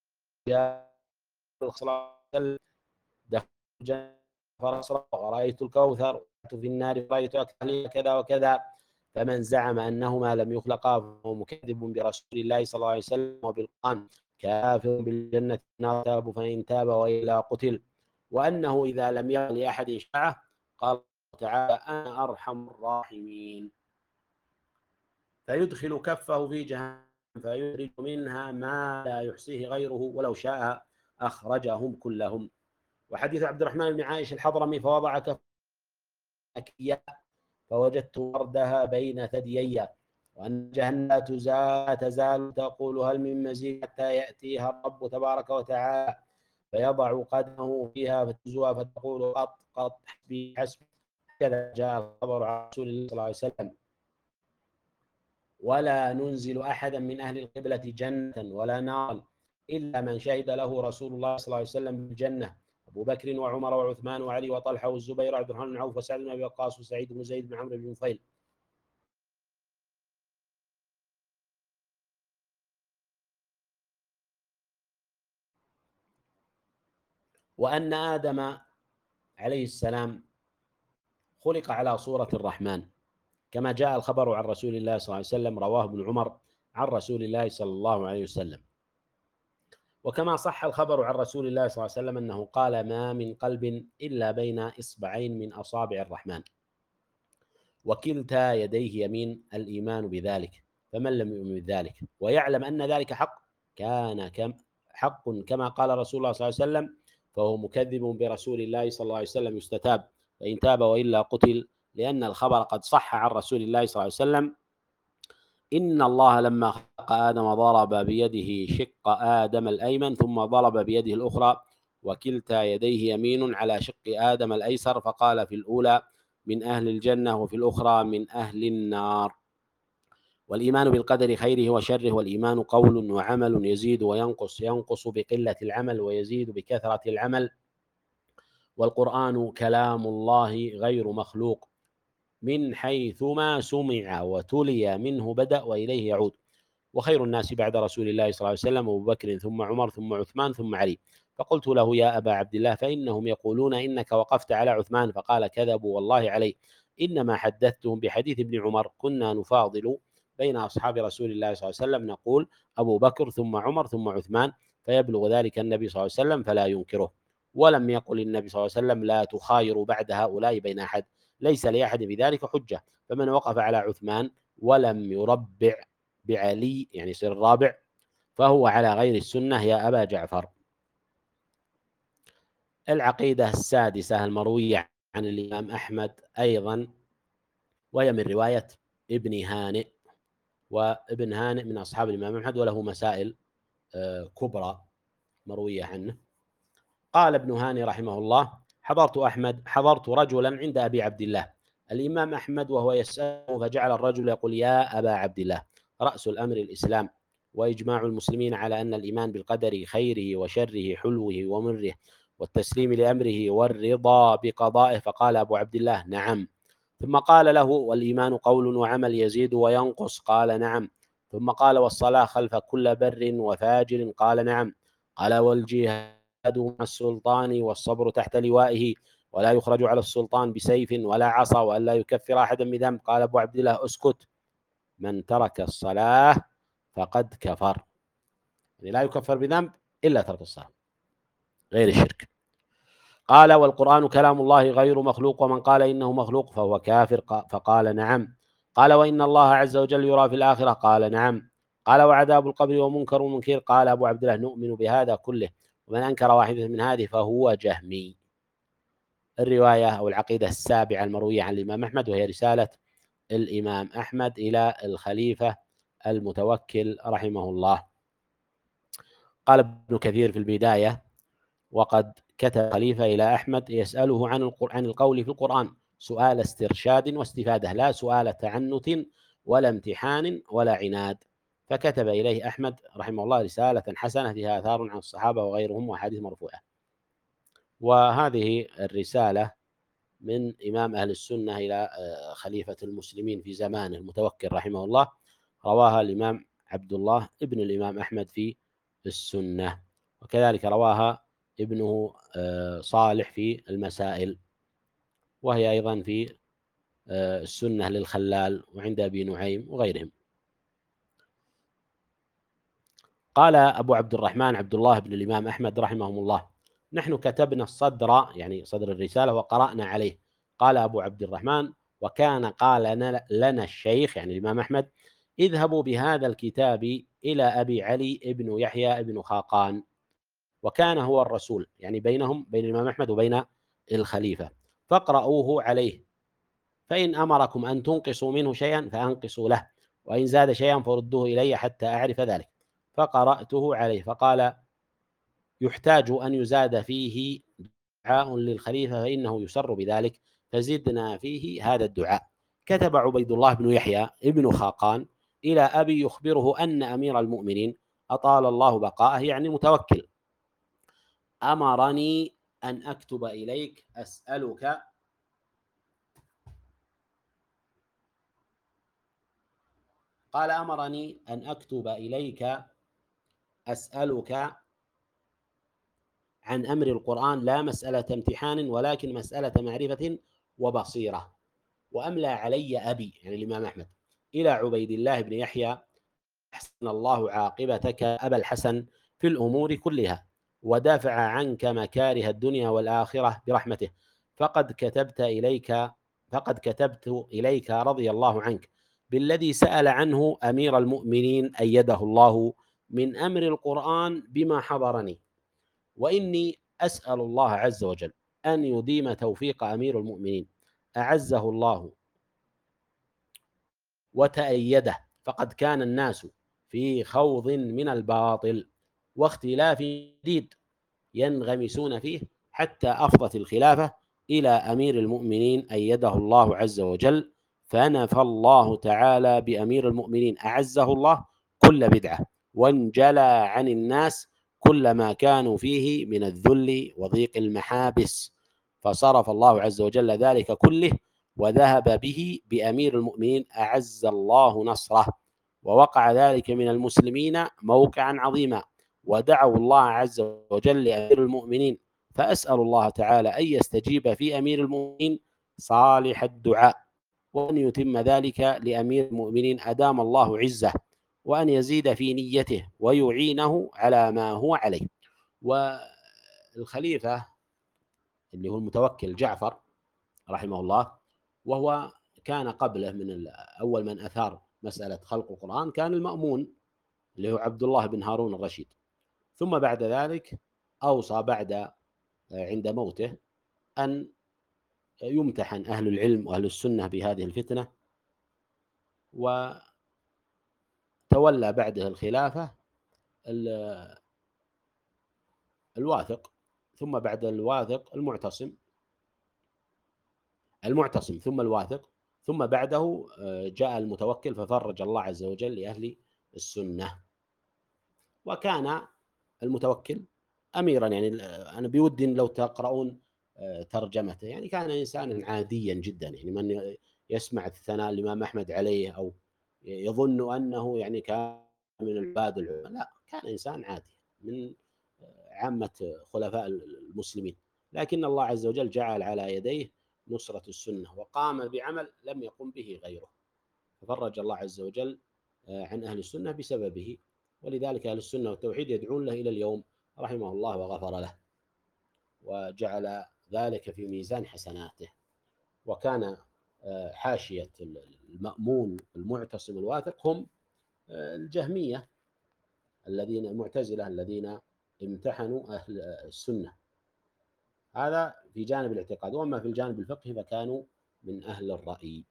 دخل الجنة فرأسرى ورأيت الكوثر في النار رأيت أكثر كذا وكذا. فمن زعم أنهما لم يخلقا فهو مكذب برسول الله صلى الله عليه وسلم وبالقرآن كافر بالجنة النار تاب فإن تاب وإلا قتل. وأنه إذا لم يكن لأحد شفاعة قال تعالى أنا أرحم الراحمين فيدخل كفه في جهنم فيخرج منها ما لا يحصيه غيره ولو شاء أخرجهم كلهم. وحديث عبد الرحمن بن عائشة الحضرمي فوضع كفه فوجدت وردها بين ثديي وأن جهنم لا تزال تقول هل من مزيد حتى يأتيها الرب تبارك وتعالى فيضع قدمه فيها فتزوى فتقول قط قط حسبي حسبي. كذا جاء الخبر عن رسول الله صلى الله عليه وسلم. ولا ننزل أحدا من أهل القبلة جنة ولا نارا إلا من شهد له رسول الله صلى الله عليه وسلم بالجنة أبو بكر وعمر وعثمان وعلي وطلحة والزبير وعبد الرحمن بن عوف وسعد بن أبي وقاص وسعيد بن زيد بن عمرو بن نفيل. وأن آدم عليه السلام خلق على صورة الرحمن كما جاء الخبر عن رسول الله صلى الله عليه وسلم رواه ابن عمر عن رسول الله صلى الله عليه وسلم. وكما صح الخبر عن رسول الله صلى الله عليه وسلم أنه قال ما من قلب إلا بين إصبعين من أصابع الرحمن وكلتا يديه يمين الإيمان بذلك فمن لم يؤمن بذلك ويعلم أن ذلك حق كان كم حق كما قال رسول الله صلى الله عليه وسلم فهو مكذب برسول الله صلى الله عليه وسلم يستتاب فإن تاب وإلا قتل. لأن الخبر قد صح عن رسول الله صلى الله عليه وسلم إن الله لما خلق آدم ضرب بيده شق آدم الأيمن ثم ضرب بيده الأخرى وكلتا يديه يمين على شق آدم الأيسر فقال في الأولى من أهل الجنة وفي الأخرى من أهل النار. والإيمان بالقدر خيره وشره، والإيمان قول وعمل يزيد وينقص، ينقص بقلة العمل ويزيد بكثرة العمل. والقرآن كلام الله غير مخلوق من حيثما سمع وتلي منه بدأ وإليه يعود. وخير الناس بعد رسول الله صلى الله عليه وسلم أبو بكر ثم عمر ثم عثمان ثم علي. فقلت له يا أبا عبد الله فإنهم يقولون إنك وقفت على عثمان، فقال كذبوا والله علي، إنما حدثتهم بحديث ابن عمر كنا نفاضل بين أصحاب رسول الله صلى الله عليه وسلم نقول أبو بكر ثم عمر ثم عثمان، فيبلغ ذلك النبي صلى الله عليه وسلم فلا ينكره. ولم يقل النبي صلى الله عليه وسلم لا تخايروا بعد هؤلاء بين أحد، ليس لأحد بذلك حجة. فمن وقف على عثمان ولم يربع بعلي يعني يصير الرابع فهو على غير السنة يا أبا جعفر. العقيدة السادسة المروية عن الإمام أحمد أيضا، وهي من رواية ابن هانئ، وابن هانئ من أصحاب الإمام أحمد وله مسائل كبرى مروية عنه. قال ابن هانئ رحمه الله حضرت أحمد حضرت رجلا عند أبي عبد الله الإمام أحمد وهو يسأله، فجعل الرجل يقول يا أبا عبد الله، رأس الأمر الإسلام، وإجماع المسلمين على أن الإيمان بالقدر خيره وشره حلوه ومره والتسليم لأمره والرضا بقضائه. فقال أبو عبد الله نعم. ثم قال له والإيمان قول وعمل يزيد وينقص، قال نعم. ثم قال والصلاة خلف كل بر وفاجر، قال نعم. قال والجهاد مع السلطان والصبر تحت لوائه، ولا يخرج على السلطان بسيف ولا عصا، وألا يكفر أحدا بذنب. قال أبو عبد الله اسكت، من ترك الصلاة فقد كفر، يعني لا يكفر بذنب إلا ترك الصلاة غير الشرك. قال والقرآن كلام الله غير مخلوق، ومن قال إنه مخلوق فهو كافر، فقال نعم. قال وإن الله عز وجل يرى في الآخرة، قال نعم. قال وعذاب القبر ومنكر ومنكر، قال أبو عبد الله نؤمن بهذا كله، ومن أنكر واحدة من هذه فهو جهمي. الرواية أو العقيدة السابعة المروية عن الإمام أحمد، وهي رسالة الإمام أحمد إلى الخليفة المتوكل رحمه الله. قال ابن كثير في البداية وقد كتب خليفة إلى أحمد يسأله عن عن القول في القرآن سؤال استرشاد واستفادة، لا سؤال تعنت ولا امتحان ولا عناد. فكتب إليه أحمد رحمه الله رسالة حسنة فيها آثار عن الصحابة وغيرهم وأحاديث مرفوعة. وهذه الرسالة من إمام أهل السنة إلى خليفة المسلمين في زمانه المتوكل رحمه الله، رواها الإمام عبد الله ابن الإمام أحمد في السنة، وكذلك رواها ابنه صالح في المسائل، وهي أيضا في السنة للخلال وعند أبي نعيم وغيرهم. قال أبو عبد الرحمن عبد الله بن الإمام أحمد رحمهم الله نحن كتبنا الصدر يعني صدر الرسالة وقرأنا عليه. قال أبو عبد الرحمن وكان قال لنا الشيخ يعني الإمام أحمد اذهبوا بهذا الكتاب إلى أبي علي ابن يحيى ابن خاقان، وكان هو الرسول يعني بينهم بين الإمام أحمد وبين الخليفة، فاقرؤوه عليه، فإن أمركم أن تنقصوا منه شيئا فأنقصوا له، وإن زاد شيئا فردوه إلي حتى أعرف ذلك. فقرأته عليه فقال يحتاج أن يزاد فيه دعاء للخليفة فإنه يسر بذلك، فزدنا فيه هذا الدعاء. كتب عبيد الله بن يحيى ابن خاقان إلى أبي يخبره أن أمير المؤمنين أطال الله بقاءه يعني متوكل أمرني أن أكتب إليك أسألك قال أمرني أن أكتب إليك أسألك عن أمر القرآن لا مسألة امتحان ولكن مسألة معرفة وبصيرة، وأملى علي أبي يعني الإمام أحمد إلى عبيد الله بن يحيى أحسن الله عاقبتك أبا الحسن في الأمور كلها ودافع عنك مكاره الدنيا والآخرة برحمته، فقد كتبت إليك فقد كتبت إليك رضي الله عنك بالذي سأل عنه أمير المؤمنين أيده الله من أمر القرآن بما حضرني، وإني أسأل الله عز وجل أن يديم توفيق أمير المؤمنين أعزه الله وتأيده، فقد كان الناس في خوض من الباطل واختلاف جديد ينغمسون فيه حتى أفضت الخلافة إلى أمير المؤمنين أيده الله عز وجل، فنفى الله تعالى بأمير المؤمنين أعزه الله كل بدعة، وانجلى عن الناس كل ما كانوا فيه من الذل وضيق المحابس، فصرف الله عز وجل ذلك كله وذهب به بأمير المؤمنين أعز الله نصره، ووقع ذلك من المسلمين موقعا عظيما، ودعوا الله عز وجل لأمير المؤمنين. فأسأل الله تعالى أن يستجيب في أمير المؤمنين صالح الدعاء، وأن يتم ذلك لأمير المؤمنين أدام الله عزه، وأن يزيد في نيته ويعينه على ما هو عليه. والخليفة اللي هو المتوكل جعفر رحمه الله، وهو كان قبله من أول من أثار مسألة خلق القرآن كان المأمون اللي هو عبد الله بن هارون الرشيد، ثم بعد ذلك أوصى بعد عند موته أن يمتحن أهل العلم وأهل السنة بهذه الفتنة، وتولى بعده الخلافة الواثق، ثم بعد الواثق المعتصم المعتصم ثم الواثق، ثم بعده جاء المتوكل، ففرج الله عز وجل لأهل السنة. وكان المتوكل أميرا، يعني أنا بودي لو تقرؤون ترجمته، يعني كان إنسانا عاديا جدا، يعني من يسمع الثناء الإمام أحمد عليه أو يظن أنه يعني كان من العباد العلماء، لا، كان إنسان عادي من عامة خلفاء المسلمين، لكن الله عز وجل جعل على يديه نصرة السنة، وقام بعمل لم يقم به غيره، ففرج الله عز وجل عن أهل السنة بسببه. ولذلك أهل السنة والتوحيد يدعون له إلى اليوم رحمه الله وغفر له، وجعل ذلك في ميزان حسناته. وكان حاشية المأمون المعتصم الواثق هم الجهمية الذين المعتزلة الذين امتحنوا أهل السنة، هذا في جانب الاعتقاد. وأما في الجانب الفقهي فكانوا من أهل الرأي،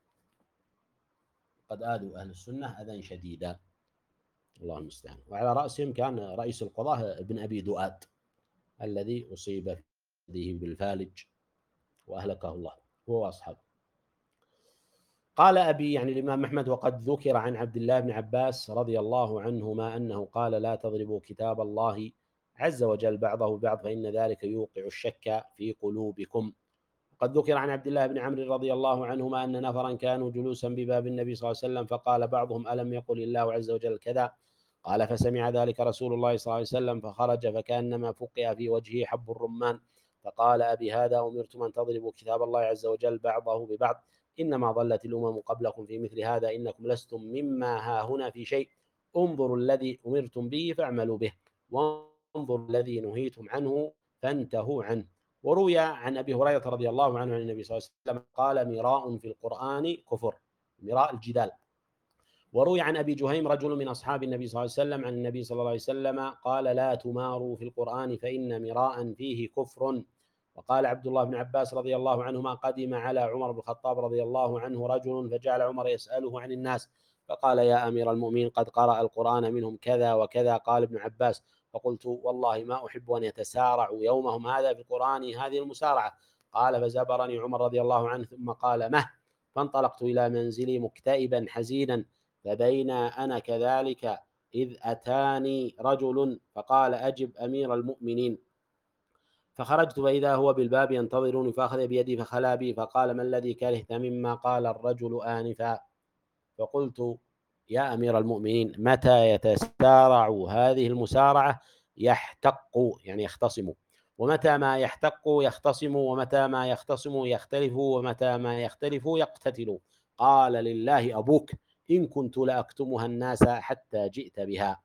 قد آذوا أهل السنة أذى شديدا، الله المستعان. وعلى رأسهم كان رئيس القضاة ابن أبي دؤاد الذي أصيب فيه بالفالج وأهلكه الله هو وأصحابه. قال أبي يعني الإمام أحمد: وقد ذكر عن عبد الله بن عباس رضي الله عنهما أنه قال: لا تضربوا كتاب الله عز وجل بعضه ببعض فإن ذلك يوقع الشك في قلوبكم. وقد ذكر عن عبد الله بن عمرو رضي الله عنهما أن نفرا كانوا جلوسا بباب النبي صلى الله عليه وسلم، فقال بعضهم: ألم يقل الله عز وجل كذا؟ قال: فسمع ذلك رسول الله صلى الله عليه وسلم فخرج فكأنما فقع في وجهه حب الرمان، فقال: أبي هذا أمرتم أن تضربوا كتاب الله عز وجل بعضه ببعض؟ إنما ضلت الأمم قبلكم في مثل هذا، إنكم لستم مما هاهنا في شيء، انظروا الذي أمرتم به فاعملوا به، وانظروا الذي نهيتم عنه فانتهوا عنه. وروي عن أبي هريرة رضي الله عنه عن النبي صلى الله عليه وسلم قال: مراء في القرآن كفر، مراء الجدال. وروي عن أبي جهيم رجل من أصحاب النبي صلى الله عليه وسلم عن النبي صلى الله عليه وسلم قال: لا تماروا في القرآن فإن مراء فيه كفر. وقال عبد الله بن عباس رضي الله عنهما: قدم على عمر بن الخطاب رضي الله عنه رجل فجعل عمر يسأله عن الناس، فقال: يا أمير المؤمنين قد قرأ القرآن منهم كذا وكذا. قال ابن عباس: فقلت والله ما أحب أن يتسارعوا يومهم هذا في القرآن هذه المسارعة. قال: فزبرني عمر رضي الله عنه ثم قال: مه. فانطلقت إلى منزلي مكتئبا حزينا، فبين أنا كذلك إذ أتاني رجل فقال: أجب أمير المؤمنين. فخرجت فإذا هو بالباب ينتظرني، فأخذ بيدي فخلا بي، فقال: ما الذي كرهت مما قال الرجل آنفا؟ فقلت: يا أمير المؤمنين متى يتسارع هذه المسارعة يحتق يعني يختصم، ومتى ما يحتق يختصم، ومتى ما يختصم يختلف، ومتى ما يختلف يقتتل. قال: لله أبوك إن كنت لأكتمها الناس حتى جئت بها.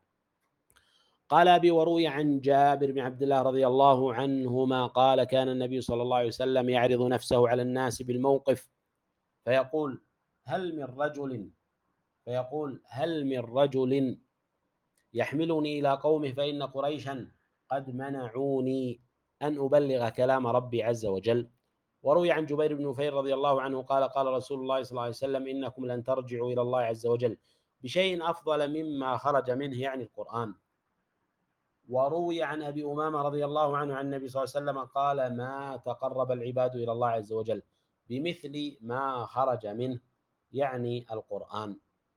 قال أبي: وروي عن جابر بن عبد الله رضي الله عنهما قال: كان النبي صلى الله عليه وسلم يعرض نفسه على الناس بالموقف فيقول: هل من رجل فيقول هل من رجل يحملني إلى قومه فإن قريشا قد منعوني أن أبلغ كلام ربي عز وجل. وروي عن جبير بن نفير رضي الله عنه قال: قال رسول الله صلى الله عليه وسلم: إنكم لن ترجعوا إلى الله عز وجل بشيء أفضل مما خرج منه، يعني القرآن. وروي عن أبي أمامة رضي الله عنه عن النبي صلى الله عليه وسلم قال: ما تقرب العباد إلى الله عز وجل بمثل ما خرج منه يعني القرآن.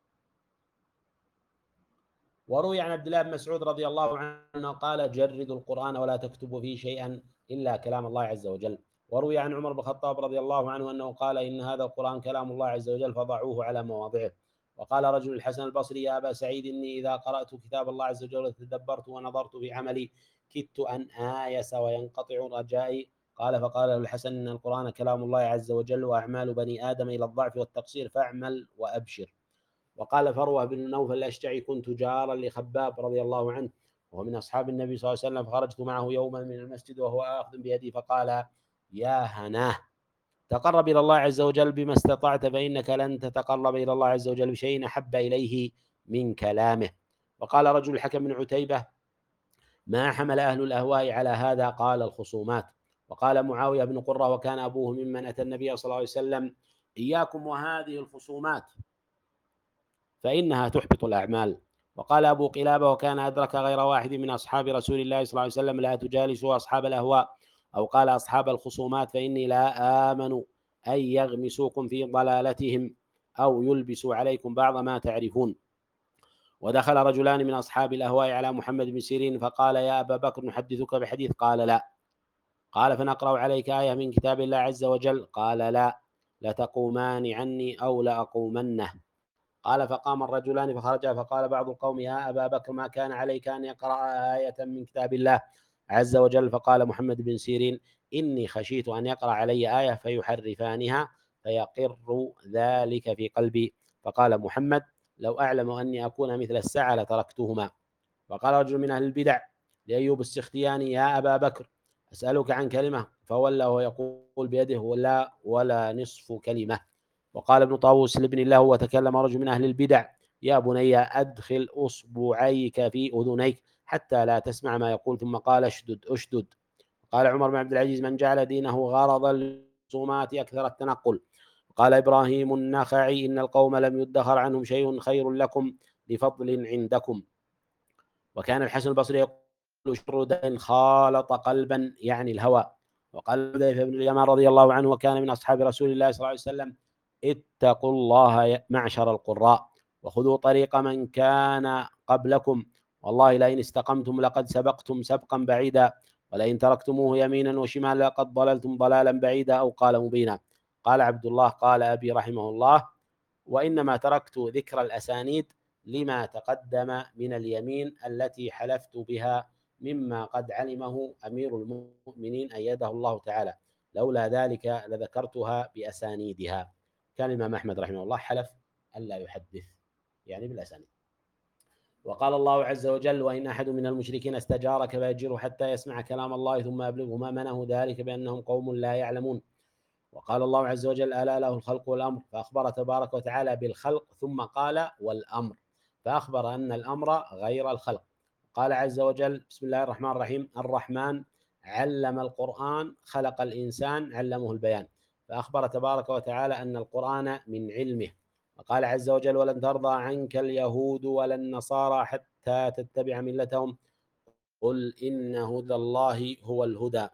وروي عن عبد الله بن مسعود رضي الله عنه قال: جردوا القرآن ولا تكتبوا فيه شيئا إلا كلام الله عز وجل. وروي عن عمر بن الخطاب رضي الله عنه أنه قال: إن هذا القرآن كلام الله عز وجل فضعوه على مواضعه. وقال رجل الحسن البصري: يا أبا سعيد، إني إذا قرأت كتاب الله عز وجل وتدبرت ونظرت في عملي كدت أن آيس وينقطع رجائي. قال: فقال له الحسن: إن القرآن كلام الله عز وجل وأعمال بني آدم إلى الضعف والتقصير، فاعمل وأبشر. وقال فروة بن نوفل الأشجعي: كنت جارا لخباب رضي الله عنه وهو من أصحاب النبي صلى الله عليه وسلم، فخرجت معه يوما من المسجد وهو آخذ بيدي فقال: يا هناه، تقرب إلى الله عز وجل بما استطعت، فإنك لن تتقرب إلى الله عز وجل بشيء أحب إليه من كلامه. وقال رجل الحكم بن عتيبة: ما حمل أهل الأهواء على هذا؟ قال: الخصومات. وقال معاوية بن قرة وكان أبوه ممن أتى النبي صلى الله عليه وسلم: إياكم وهذه الخصومات فإنها تحبط الأعمال. وقال أبو قلابة وكان أدرك غير واحد من أصحاب رسول الله صلى الله عليه وسلم: لا تجالسوا أصحاب الأهواء، أو قال أصحاب الخصومات، فإني لا آمن أن يغمسوكم في ضلالتهم أو يلبسوا عليكم بعض ما تعرفون. ودخل رجلان من أصحاب الأهواء على محمد بن سيرين فقال: يا أبا بكر، نحدثك بحديث؟ قال: لا. قال: فنقرأ عليك آية من كتاب الله عز وجل؟ قال: لا. لتقومان عني أو لأقومنه. قال: فقام الرجلان فخرجا، فقال بعض القوم: يا أبا بكر، ما كان عليك أن يقرأ آية من كتاب الله عز وجل؟ فقال محمد بن سيرين: إني خشيت أن يقرأ علي آية فيحرفانها فيقر ذلك في قلبي. فقال محمد: لو أعلم أني أكون مثل الساعة لتركتهما. وقال رجل من أهل البدع لأيوب السختياني: يا أبا بكر، أسألك عن كلمة. فولى ويقول بيده: ولا ولا نصف كلمة. وقال ابن طاووس لابن الله وتكلم رجل من أهل البدع: يا بني، أدخل أصبعيك في أذنيك حتى لا تسمع ما يقول. ثم قال: اشدد اشدد. قال عمر بن عبد العزيز: من جعل دينه غرضا للخصومات أكثر التنقل. قال إبراهيم النخعي: إن القوم لم يدخر عنهم شيء خير لكم لفضل عندكم. وكان الحسن البصري يقول: شر داء خالط قلبا، يعني الهوى. وقال حذيفة بن اليمان رضي الله عنه وكان من أصحاب رسول الله صلى الله عليه وسلم: اتقوا الله معشر القراء، وخذوا طريق من كان قبلكم، والله لئن استقمتم لقد سبقتم سبقا بعيدا، ولئن تركتموه يمينا وشمالا لقد ضللتم ضلالا بعيدا، أو قال مبينا. قال عبد الله: قال أبي رحمه الله: وإنما تركت ذكر الأسانيد لما تقدم من اليمين التي حلفت بها مما قد علمه أمير المؤمنين أيده الله تعالى، لولا ذلك لذكرتها بأسانيدها. كان الإمام أحمد رحمه الله حلف ألا يحدث، يعني بالأسانيد. وقال الله عز وجل: وإن أحد من المشركين استجارك فأجره حتى يسمع كلام الله ثم يبلغه مأمنه، ذلك بأنهم قوم لا يعلمون. وقال الله عز وجل: ألا له الخلق والأمر، فأخبر تبارك وتعالى بالخلق ثم قال والأمر، فأخبر أن الأمر غير الخلق. قال عز وجل: بسم الله الرحمن الرحيم: الرحمن علم القرآن خلق الإنسان علمه البيان، فأخبر تبارك وتعالى أن القرآن من علمه. وقال عز وجل: ولن ترضى عنك اليهود ولا النصارى حتى تتبع ملتهم، قل إن هدى الله هو الهدى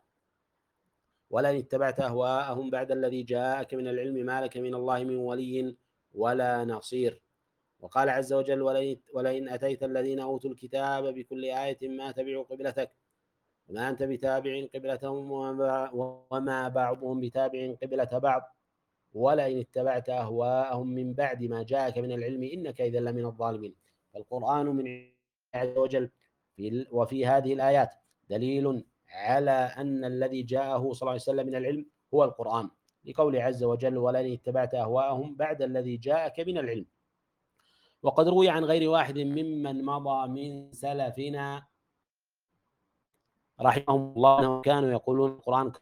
ولئن اتبعت أهواءهم بعد الذي جاءك من العلم ما لك من الله من ولي ولا نصير. وقال عز وجل: ولئن أتيت الذين أوتوا الكتاب بكل آية ما تبعوا قبلتك وما أنت بتابع قبلتهم وما بعضهم بتابع قبلة بعض ولئن اتبعت أهواءهم من بعد ما جاءك من العلم إنك إذا لمن الظالمين. فالقرآن من عز وجل وفي هذه الآيات دليل على أن الذي جاءه صلى الله عليه وسلم من العلم هو القرآن، لقول عز وجل: ولئن اتبعت أهواءهم بعد الذي جاءك من العلم. وقد روي عن غير واحد ممن مضى من سلفنا رحمهم الله أنهم كانوا يقولون: القرآن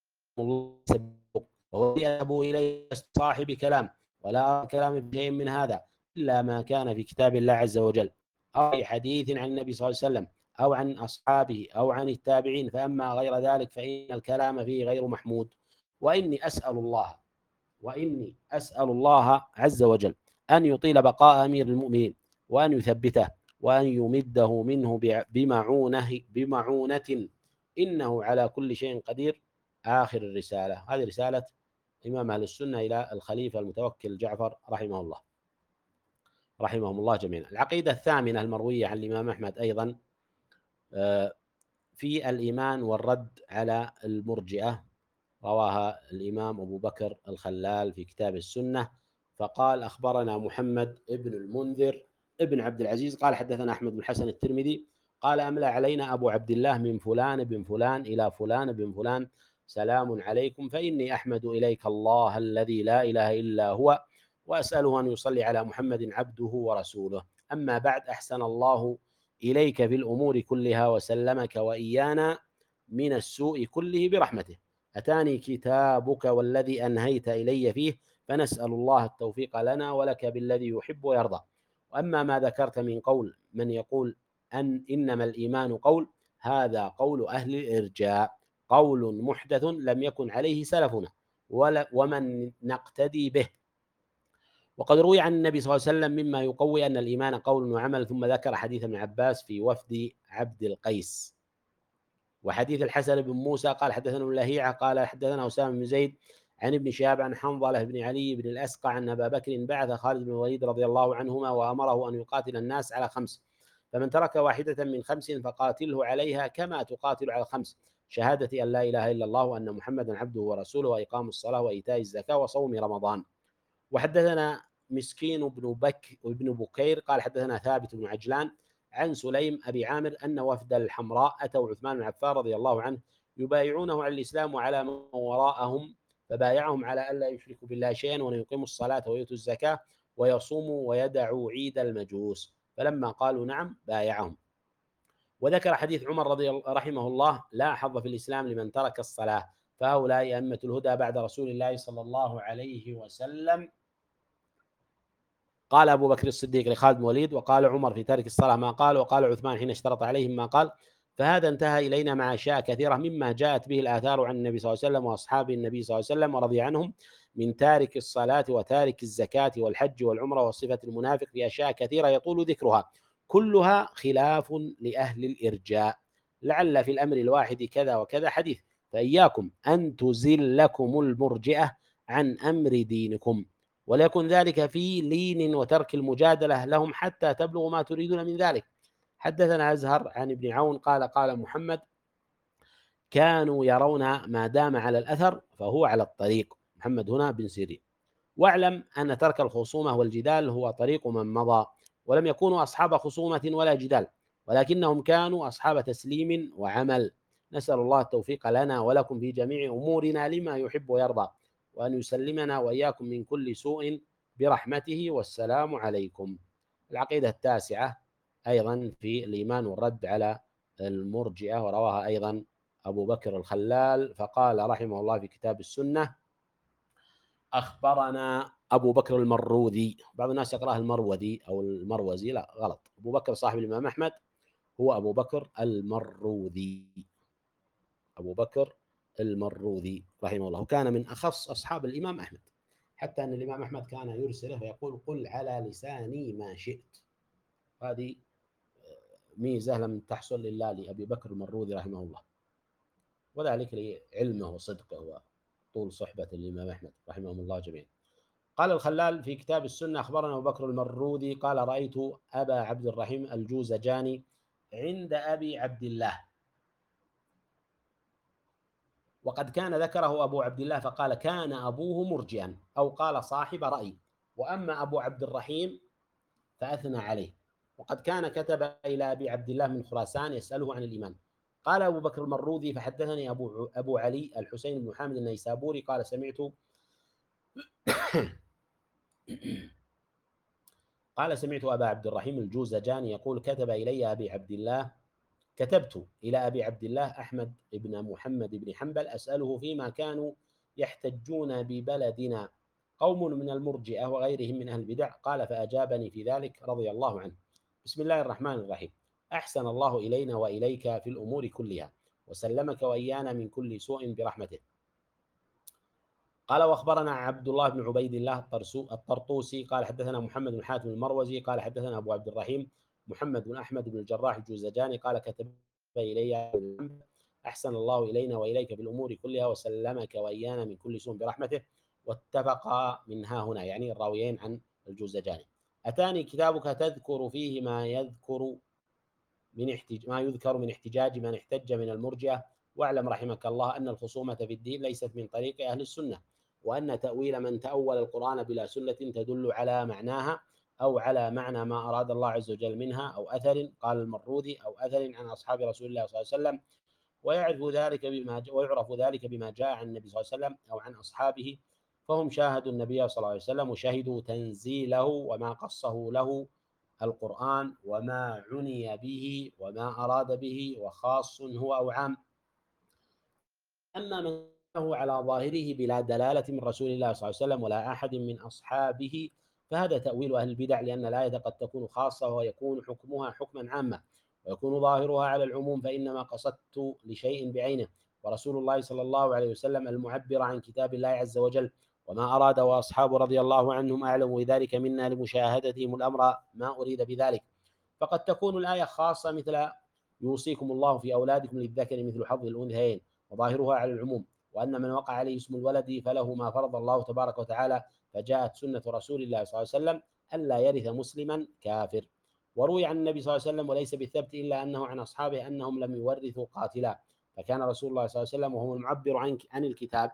وهو يذهب إليه صاحب كلام، ولا كلام بشيء من هذا إلا ما كان في كتاب الله عز وجل أو في حديث عن النبي صلى الله عليه وسلم أو عن أصحابه أو عن التابعين، فأما غير ذلك فإن الكلام فيه غير محمود. وإني أسأل الله وإني أسأل الله عز وجل أن يطيل بقاء أمير المؤمنين وأن يثبته وأن يمده منه بمعونه بمعونة إنه على كل شيء قدير. آخر الرسالة. هذه رسالة إمام أهل السنة إلى الخليفة المتوكل جعفر رحمه الله رحمهم الله جميعا. العقيدة الثامنة المروية عن الإمام أحمد أيضا في الإيمان والرد على المرجئة، رواها الإمام أبو بكر الخلال في كتاب السنة، فقال: أخبرنا محمد ابن المنذر ابن عبد العزيز قال حدثنا أحمد بن الحسن الترمذي قال: أملى علينا أبو عبد الله من فلان بن فلان إلى فلان بن فلان سلام عليكم، فإني أحمد إليك الله الذي لا إله إلا هو، وأسأله أن يصلي على محمد عبده ورسوله. أما بعد، أحسن الله إليك في الأمور كلها وسلمك وإيانا من السوء كله برحمته. أتاني كتابك والذي أنهيت إلي فيه، فنسأل الله التوفيق لنا ولك بالذي يحب ويرضى. وأما ما ذكرت من قول من يقول أن إنما الإيمان قول، هذا قول أهل الإرجاء، قول محدث لم يكن عليه سلفنا ولا ومن نقتدي به. وقد روي عن النبي صلى الله عليه وسلم مما يقوي أن الإيمان قول وعمل، ثم ذكر حديث ابن عباس في وفد عبد القيس، وحديث الحسن بن موسى قال حدثنا اللهيعة قال حدثنا أسامة بن زيد عن ابن شهاب عن حنظلة بن علي بن الأسقع أن أبا بكر بعث خالد بن الوليد رضي الله عنهما وأمره أن يقاتل الناس على خمس، فمن ترك واحدة من خمس فقاتله عليها كما تقاتل على الخمس: شهادة أن لا إله إلا الله وأن محمدا عبده ورسوله، وإقام الصلاة وإيتاء الزكاة وصوم رمضان. وحدثنا مسكين بن بك وابن بكير قال حدثنا ثابت بن عجلان عن سليم أبي عامر أن وفد الحمراء أتوا عثمان بن عفان رضي الله عنه يبايعونه على الإسلام وعلى من وراءهم، فبايعهم على ألا يشركوا بالله شيئا وأن يقيموا الصلاة ويؤتوا الزكاة ويصوموا ويدعوا عيد المجوس، فلما قالوا نعم بايعهم. وذكر حديث عمر رضي الله رحمه الله: لا حظ في الإسلام لمن ترك الصلاة، فهؤلاء أئمة الهدى بعد رسول الله صلى الله عليه وسلم. قال أبو بكر الصديق لخالد بن الوليد: وقال عمر في تارك الصلاة ما قال، وقال عثمان حين اشترط عليهم ما قال. فهذا انتهى إلينا مع أشياء كثيرة مما جاءت به الآثار عن النبي صلى الله عليه وسلم وأصحاب النبي صلى الله عليه وسلم ورضي عنهم من تارك الصلاة وتارك الزكاة والحج والعمرة وصفة المنافق، في أشياء كثيرة يطول ذكرها، كلها خلاف لأهل الإرجاء، لعل في الأمر الواحد كذا وكذا حديث، فإياكم أن تزلكم المرجئة عن أمر دينكم، وليكن ذلك في لين وترك المجادلة لهم حتى تبلغوا ما تريدون من ذلك. حدثنا أزهر عن ابن عون قال قال محمد: كانوا يرون ما دام على الأثر فهو على الطريق. محمد هنا بن سيرين. واعلم أن ترك الخصومة والجدال هو طريق من مضى، ولم يكونوا أصحاب خصومة ولا جدال، ولكنهم كانوا أصحاب تسليم وعمل. نسأل الله التوفيق لنا ولكم في جميع أمورنا لما يحب ويرضى، وأن يسلمنا وإياكم من كل سوء برحمته، والسلام عليكم. العقيدة التاسعة أيضا في الإيمان والرد على المرجئة، ورواها أيضا أبو بكر الخلال، فقال رحمه الله في كتاب السنة: أخبرنا أبو بكر المروذي. بعض الناس يقرأها المروذي أو المروزي، لا غلط، أبو بكر صاحب الإمام أحمد هو أبو بكر المروذي، أبو بكر المروذي رحمه الله، وكان من أخص أصحاب الإمام أحمد، حتى أن الإمام أحمد كان يرسله فيقول: قل على لساني ما شئت. هذه ميزة لم تحصل إلا لأبي بكر المروذي رحمه الله، وذلك لعلمه وصدقه وطول صحبة الإمام أحمد رحمه الله جميعا. قال الخلال في كتاب السنة: أخبرنا أبو بكر المروذي قال: رأيت أبا عبد الرحيم الجوزجاني عند أبي عبد الله، وقد كان ذكره أبو عبد الله فقال: كان أبوه مرجئا، أو قال صاحب رأي، وأما أبو عبد الرحيم فأثنى عليه، وقد كان كتب إلى أبي عبد الله من خراسان يسأله عن الإيمان. قال أبو بكر المروذي: فحدثني أبو, أبو علي الحسين بن حامد النيسابوري قال: سمعت قال سمعت أبا عبد الرحيم الجوزجاني يقول: كتب إلي أبي عبد الله كتبت إلى أبي عبد الله أحمد بن محمد بن حنبل أسأله فيما كانوا يحتجون ببلدنا قوم من المرجئة وغيرهم من أهل البدع، قال: فأجابني في ذلك رضي الله عنه. بسم الله الرحمن الرحيم. أحسن الله إلينا وإليك في الأمور كلها، وسلمك وإيانا من كل سوء برحمته. قال: وأخبرنا عبد الله بن عبيد الله الطرطوسي قال حدثنا محمد بن حاتم المروزي قال حدثنا أبو عبد الرحيم محمد بن أحمد بن الجراح الجوزجاني قال: كتب إلي أحسن الله إلينا وإليك في الأمور كلها، وسلمك وإيانا من كل سوء برحمته. واتفقا من ها هنا، يعني الراويين عن الجوزجاني. أتاني كتابك تذكر فيه ما يذكر من احتج... ما يذكر من احتجاج من احتج من المرجئة، واعلم رحمك الله أن الخصومة في الدين ليست من طريق أهل السنة، وأن تأويل من تأول القرآن بلا سنة تدل على معناها أو على معنى ما أراد الله عز وجل منها، أو أثر قال المروذي أو أثر عن أصحاب رسول الله صلى الله عليه وسلم، ويعرف ذلك بما ويعرف ذلك بما جاء عن النبي صلى الله عليه وسلم أو عن أصحابه، فهم شاهدوا النبي صلى الله عليه وسلم وشهدوا تنزيله وما قصه له القرآن وما عني به وما أراد به، وخاص هو أو عام. أما من هو على ظاهره بلا دلالة من رسول الله صلى الله عليه وسلم ولا أحد من أصحابه فهذا تأويل أهل البدع، لأن الآية قد تكون خاصة ويكون حكمها حكما عاما، ويكون ظاهرها على العموم، فإنما قصدت لشيء بعينه، ورسول الله صلى الله عليه وسلم المعبر عن كتاب الله عز وجل وما أراد، وأصحابه رضي الله عنهم أعلم بذلك منا لمشاهدتهم الأمر ما أريد بذلك. فقد تكون الآية خاصة مثل يوصيكم الله في أولادكم للذكر مثل حظ الأنثيين، وظاهرها على العموم، وأن من وقع عليه اسم الولد فله ما فرض الله تبارك وتعالى، فجاءت سنة رسول الله صلى الله عليه وسلم ألا يرث مسلما كافر. وروي عن النبي صلى الله عليه وسلم وليس بالثبت إلا أنه عن أصحابه أنهم لم يورثوا قاتلا، فكان رسول الله صلى الله عليه وسلم وهو المعبر عن عن الكتاب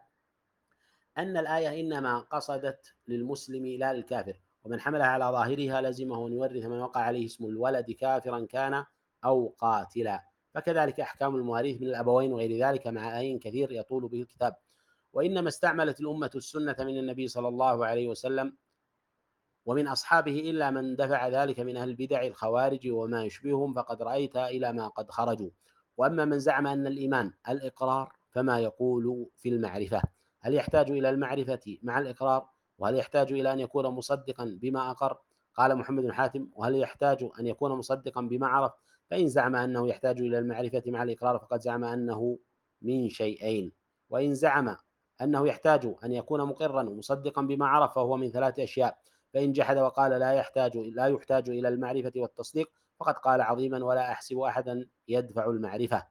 أن الآية إنما قصدت للمسلم لا للكافر، ومن حملها على ظاهرها لزمه أن يورث من وقع عليه اسم الولد كافرا كان أو قاتلا. فكذلك أحكام المواريث من الأبوين وغير ذلك مع آيين كثير يطول به الكتاب. وإنما استعملت الأمة السنة من النبي صلى الله عليه وسلم ومن أصحابه إلا من دفع ذلك من أهل البدع الخوارج وما يشبههم، فقد رأيت إلى ما قد خرجوا. وأما من زعم أن الإيمان الإقرار فما يقول في المعرفة، هل يحتاج إلى المعرفة مع الإقرار؟ وهل يحتاج إلى أن يكون مصدقا بما أقر؟ قال محمد بن حاتم: وهل يحتاج أن يكون مصدقا بما عرف؟ فإن زعم أنه يحتاج إلى المعرفة مع الإقرار فقد زعم أنه من شيئين، وإن زعم أنه يحتاج أن يكون مقرا ومصدقا بما عرف فهو من ثلاث أشياء. فإن جحد وقال لا يحتاج لا يحتاج إلى المعرفة والتصديق فقد قال عظيما: ولا أحسب أحدا يدفع المعرفة.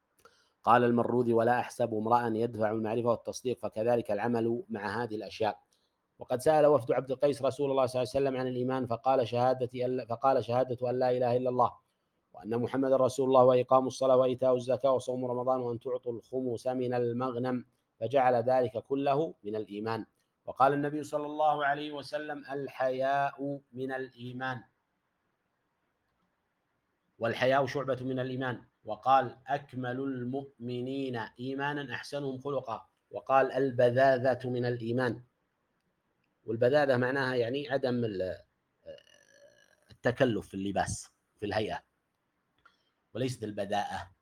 قال المروذي: ولا أحسب امرأ يدفع المعرفة والتصديق، فكذلك العمل مع هذه الأشياء. وقد سأل وفد عبد القيس رسول الله صلى الله عليه وسلم عن الإيمان فقال شهادة فقال شهادة أن لا إله إلا الله وأن محمد رسول الله وإقام الصلاة وإيتاء الزكاة وصوم رمضان وأن تعطوا الخمس من المغنم، فجعل ذلك كله من الإيمان. وقال النبي صلى الله عليه وسلم: الحياء من الإيمان، والحياء شعبة من الإيمان. وقال: أكمل المؤمنين إيمانا أحسنهم خلقا. وقال: البذاذة من الإيمان، والبذاذة معناها يعني عدم التكلف في اللباس في الهيئة وليست البذاءة.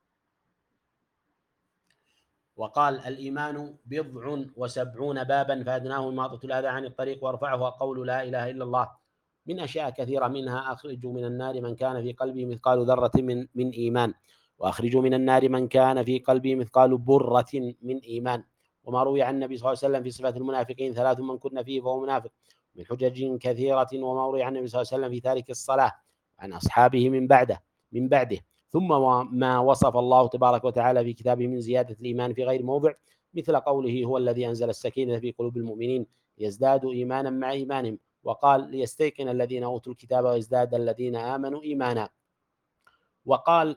وقال: الإيمان بضع وسبعون بابا فأدناه إماطة الأذى عن الطريق وارفعها قول لا إله إلا الله. من أشياء كثيرة منها: أخرجوا من النار من كان في قلبه مثقال ذرة من, من إيمان، وأخرجوا من النار من كان في قلبه مثقال برة من إيمان. وما روي عن النبي صلى الله عليه وسلم في صفات المنافقين: ثلاث من كن فيه فهو منافق، من حجج كثيرة. وما روي عن النبي صلى الله عليه وسلم في تارك الصلاة عن أصحابه من بعده من بعده ثم ما وصف الله تبارك وتعالى في كتابه من زيادة الإيمان في غير موضع، مثل قوله: هو الذي أنزل السكينة في قلوب المؤمنين ليزدادوا إيمانا مع إيمانهم، وقال: ليستيقن الذين أوتوا الكتاب ويزداد الذين آمنوا إيمانا. وقال: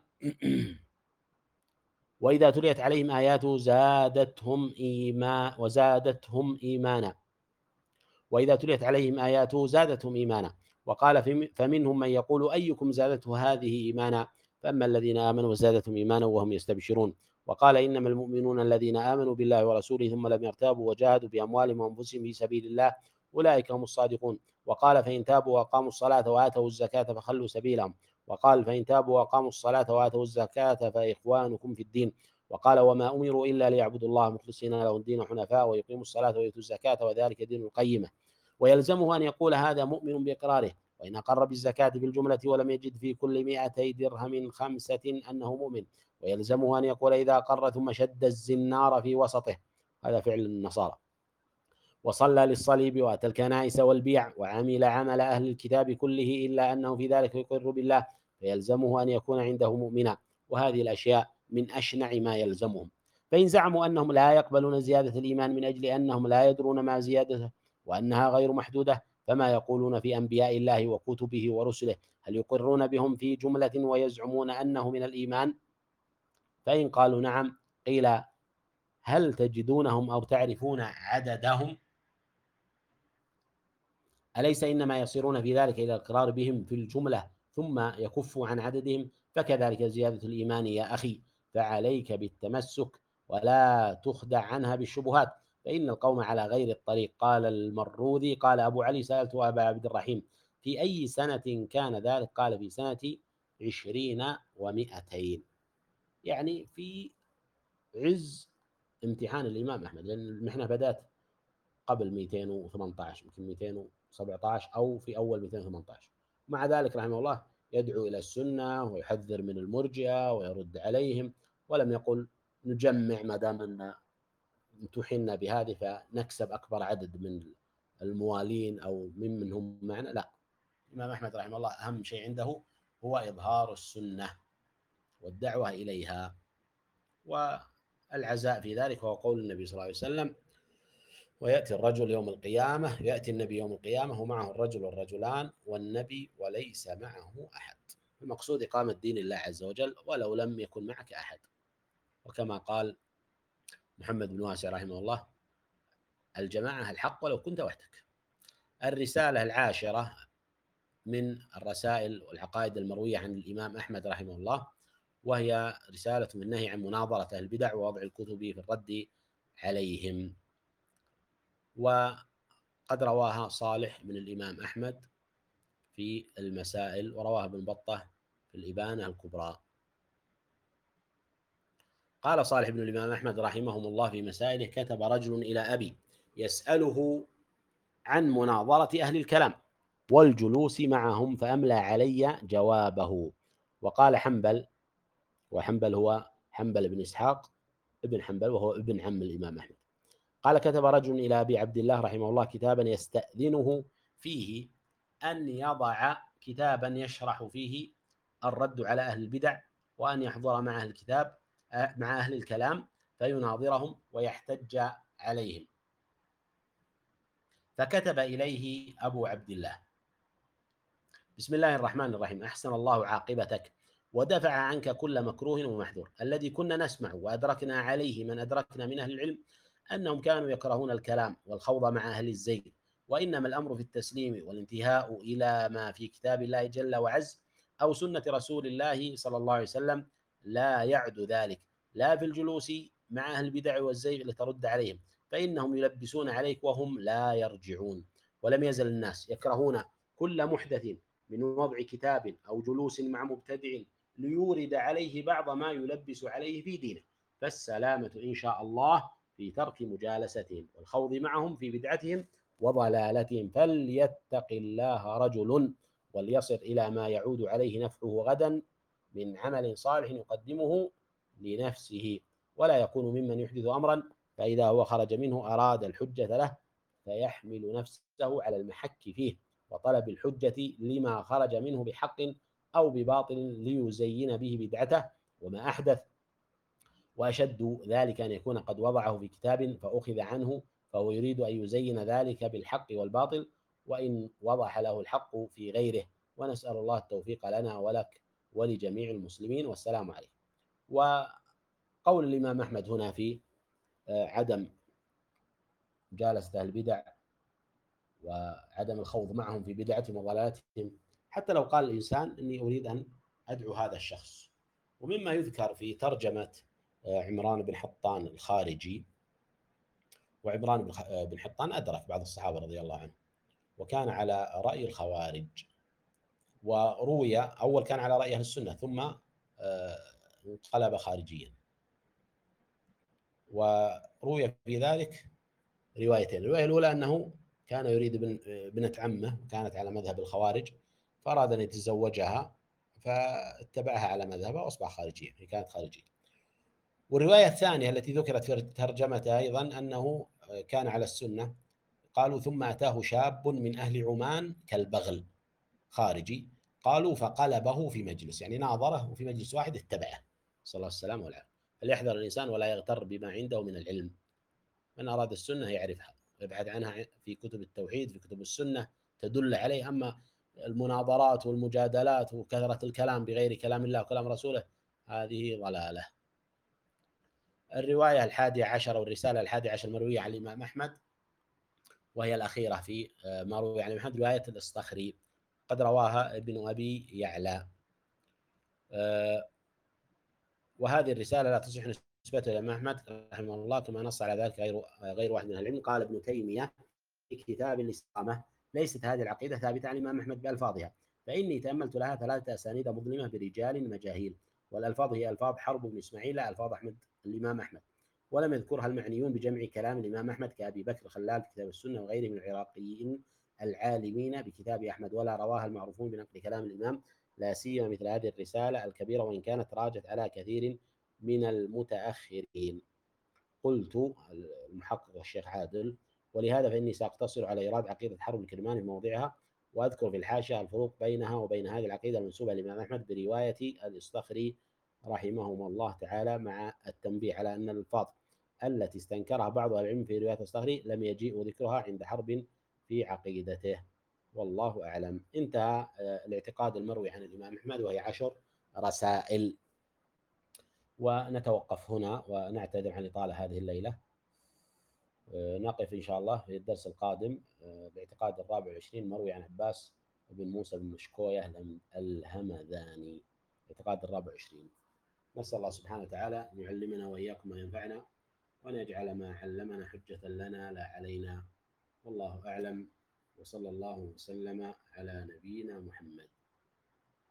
وإذا تليت عليهم آياته زادتهم إيمان وزادتهم إيمانا وإذا تليت عليهم آياته زادتهم إيمانا. وقال: فمنهم من يقول أيكم زادته هذه إيمانا، فأما الذين آمنوا وزادتهم إيمانا وهم يستبشرون. وقال: إنما المؤمنون الذين آمنوا بالله ورسوله ثم لم يرتابوا وجاهدوا بأموالهم وأنفسهم في سبيل الله أولئك هم الصادقون. وقال: فإن تابوا وأقاموا الصلاة وآتوا الزكاة فخلوا سبيلهم. وقال: فإن تابوا وأقاموا الصلاة وآتوا الزكاة فإخوانكم في الدين. وقال: وما أمروا إلا ليعبدوا الله مخلصين له الدين حنفاء ويقيموا الصلاة ويؤتوا الزكاة وذلك دين القيمة. ويلزمه أن يقول هذا مؤمن بإقراره، وإن أقر بالزكاة بالجملة ولم يجد في كل مئتي درهم خمسة أنه مؤمن. ويلزمه أن يقول إذا أقر ثم شد الزنار في وسطه، هذا فعل النصارى، وصلى للصليب وأتى الكنائس والبيع وعمل عمل أهل الكتاب كله إلا أنه في ذلك يقر بالله، فيلزمه أن يكون عنده مؤمنا. وهذه الأشياء من أشنع ما يلزمهم. فإن زعموا أنهم لا يقبلون زيادة الإيمان من أجل أنهم لا يدرون ما زيادته وأنها غير محدودة، فما يقولون في أنبياء الله وكتبه ورسله؟ هل يقرون بهم في جملة ويزعمون أنه من الإيمان؟ فإن قالوا نعم، قيل هل تجدونهم أو تعرفون عددهم؟ أليس إنما يصيرون في ذلك إلى الإقرار بهم في الجملة ثم يكفوا عن عددهم؟ فكذلك زيادة الإيمان يا أخي، فعليك بالتمسك ولا تخدع عنها بالشبهات، فإن القوم على غير الطريق. قال المروذي: قال أبو علي: سألت أبا عبد الرحيم في أي سنة كان ذلك؟ قال في سنة عشرين ومئتين، يعني في عز امتحان الإمام أحمد، لأن المحنة بدأت قبل مئتين وثمانية عشر، يمكن مئتين وسبعة عشر أو في أول مئتين وثمانية عشر. مع ذلك رحمه الله يدعو إلى السنة ويحذر من المرجئة ويرد عليهم، ولم يقل نجمع ما دام أن امتحنا بهذه فنكسب أكبر عدد من الموالين أو ممن هم معنا. لا، الإمام أحمد رحمه الله أهم شيء عنده هو إظهار السنة والدعوة إليها، والعزاء في ذلك هو قول النبي صلى الله عليه وسلم: ويأتي الرجل يوم القيامة، يأتي النبي يوم القيامة ومعه الرجل والرجلان والنبي وليس معه أحد. المقصود إقامة دين الله عز وجل ولو لم يكن معك أحد. وكما قال محمد بن واسع رحمه الله: الجماعة الحق ولو كنت وحدك. الرسالة العاشرة من الرسائل والعقائد المروية عن الإمام أحمد رحمه الله، وهي رسالة من النهي عن مناظرة أهل البدع ووضع الكتب في الرد عليهم. وقد رواها صالح من الإمام أحمد في المسائل، ورواها ابن بطة في الإبانة الكبرى. قال صالح بن الإمام أحمد رحمهم الله في مسائله: كتب رجل إلى أبي يسأله عن مناظرة أهل الكلام والجلوس معهم، فأملى علي جوابه. وقال حنبل، وحنبل هو حنبل بن إسحاق ابن حنبل وهو ابن عم الإمام أحمد، قال: كتب رجل إلى أبي عبد الله رحمه الله كتابا يستأذنه فيه أن يضع كتابا يشرح فيه الرد على أهل البدع، وأن يحضر مع أهل الكتاب مع أهل الكلام فيناظرهم ويحتج عليهم. فكتب إليه أبو عبد الله: بسم الله الرحمن الرحيم، أحسن الله عاقبتك ودفع عنك كل مكروه ومحذور. الذي كنا نسمع وأدركنا عليه من أدركنا من أهل العلم أنهم كانوا يكرهون الكلام والخوض مع أهل الزيغ، وإنما الأمر في التسليم والانتهاء إلى ما في كتاب الله جل وعز أو سنة رسول الله صلى الله عليه وسلم، لا يعد ذلك لا في الجلوس مع أهل البدع والزيغ لترد عليهم، فإنهم يلبسون عليك وهم لا يرجعون. ولم يزل الناس يكرهون كل محدث من وضع كتاب أو جلوس مع مبتدع ليورد عليه بعض ما يلبس عليه في دينه، فالسلامة إن شاء الله في ترك مجالستهم والخوض معهم في بدعتهم وضلالتهم. فليتق الله رجل وليصل إلى ما يعود عليه نفعه غدا من عمل صالح يقدمه لنفسه، ولا يكون ممن يحدث أمرا فإذا هو خرج منه أراد الحجة له فيحمل نفسه على المحك فيه وطلب الحجة لما خرج منه بحق أو بباطل ليزين به بدعته وما أحدث. وأشد ذلك أن يكون قد وضعه في كتاب فأخذ عنه فهو يريد أن يزين ذلك بالحق والباطل، وإن وضح له الحق في غيره. ونسأل الله التوفيق لنا ولك ولجميع المسلمين، والسلام عليكم. وقول الإمام أحمد هنا في عدم مجالسة أهل البدع وعدم الخوض معهم في بدعتهم وضلالاتهم، حتى لو قال الإنسان إني أريد أن أدعو هذا الشخص. ومما يذكر في ترجمة عمران بن حطان الخارجي، وعمران بن حطان أدرك بعض الصحابة رضي الله عنهم وكان على رأي الخوارج، وروي أول كان على رأي أهل السنة ثم انقلب خارجيا. وروي في ذلك روايتين: الرواية الأولى أنه كان يريد بنت عمه وكانت على مذهب الخوارج فأراد أن يتزوجها فاتبعها على مذهبه وأصبح خارجيا، هي كانت خارجية. والرواية الثانية التي ذكرت في ترجمتها أيضا أنه كان على السنة، قالوا ثم أتاه شاب من أهل عمان كالبغل خارجي، قالوا فقلبه في مجلس، يعني ناظره وفي مجلس واحد اتبعه صلى الله عليه وسلم والعافية. فليحذر الإنسان ولا يغتر بما عنده من العلم. من أراد السنة يعرفها ويبحث عنها في كتب التوحيد، في كتب السنة تدل عليه. أما المناظرات والمجادلات وكثرة الكلام بغير كلام الله وكلام رسوله هذه ضلالة. الرواية الحادية عشر والرسالة الحادية عشر المروية عن الإمام أحمد، وهي الأخيرة في ما روي عن أحمد، رواية الأصطخري قد رواها ابن أبي يعلى. وهذه الرسالة لا تصح نسبتها إلى الإمام أحمد رحمه الله، كما نص على ذلك غير غير واحد من أهل العلم. قال ابن تيمية في كتاب الاستقامة: ليست هذه العقيدة ثابتة عن الإمام أحمد بألفاظها، فإني تأملت لها ثلاثة أسانيد مظلمة برجال مجاهيل، والألفاظ هي ألفاظ حرب بن إسماعيل لا ألفاظ أحمد الإمام أحمد، ولم يذكرها المعنيون بجمع كلام الإمام أحمد كأبي بكر الخلال في كتاب السنة وغيره من العراقيين العالمين بكتاب أحمد، ولا رواها المعروفون بنقل كلام الإمام، لا سيما مثل هذه الرسالة الكبيرة وإن كانت راجت على كثير من المتأخرين. قلت المحقق الشيخ عادل: ولهذا فإني سأقتصر على إيراد عقيدة حرب الكرماني في موضعها، وأذكر في الحاشية الفروق بينها وبين هذه العقيدة المنسوبة للإمام أحمد برواية الإصطخري رحمهما الله تعالى، مع التنبيه على أن الألفاظ التي استنكرها بعض أهل العلم في رواية الإصطخري لم يجيء ذكرها عند حرب في عقيدته، والله أعلم. انتهى الاعتقاد المروي عن الإمام أحمد، وهي عشر رسائل. ونتوقف هنا ونعتذر عن إطالة هذه الليلة. نقف إن شاء الله في الدرس القادم باعتقاد الرابع والعشرين مروي عن عباس بن موسى بن مشكوية الهمذاني، اعتقاد الرابع والعشرين. نسأل الله سبحانه وتعالى أن يعلمنا وإياكم ما ينفعنا، وأن يجعل ما علمنا حجة لنا لا علينا، والله أعلم، وصلى الله وسلم على نبينا محمد.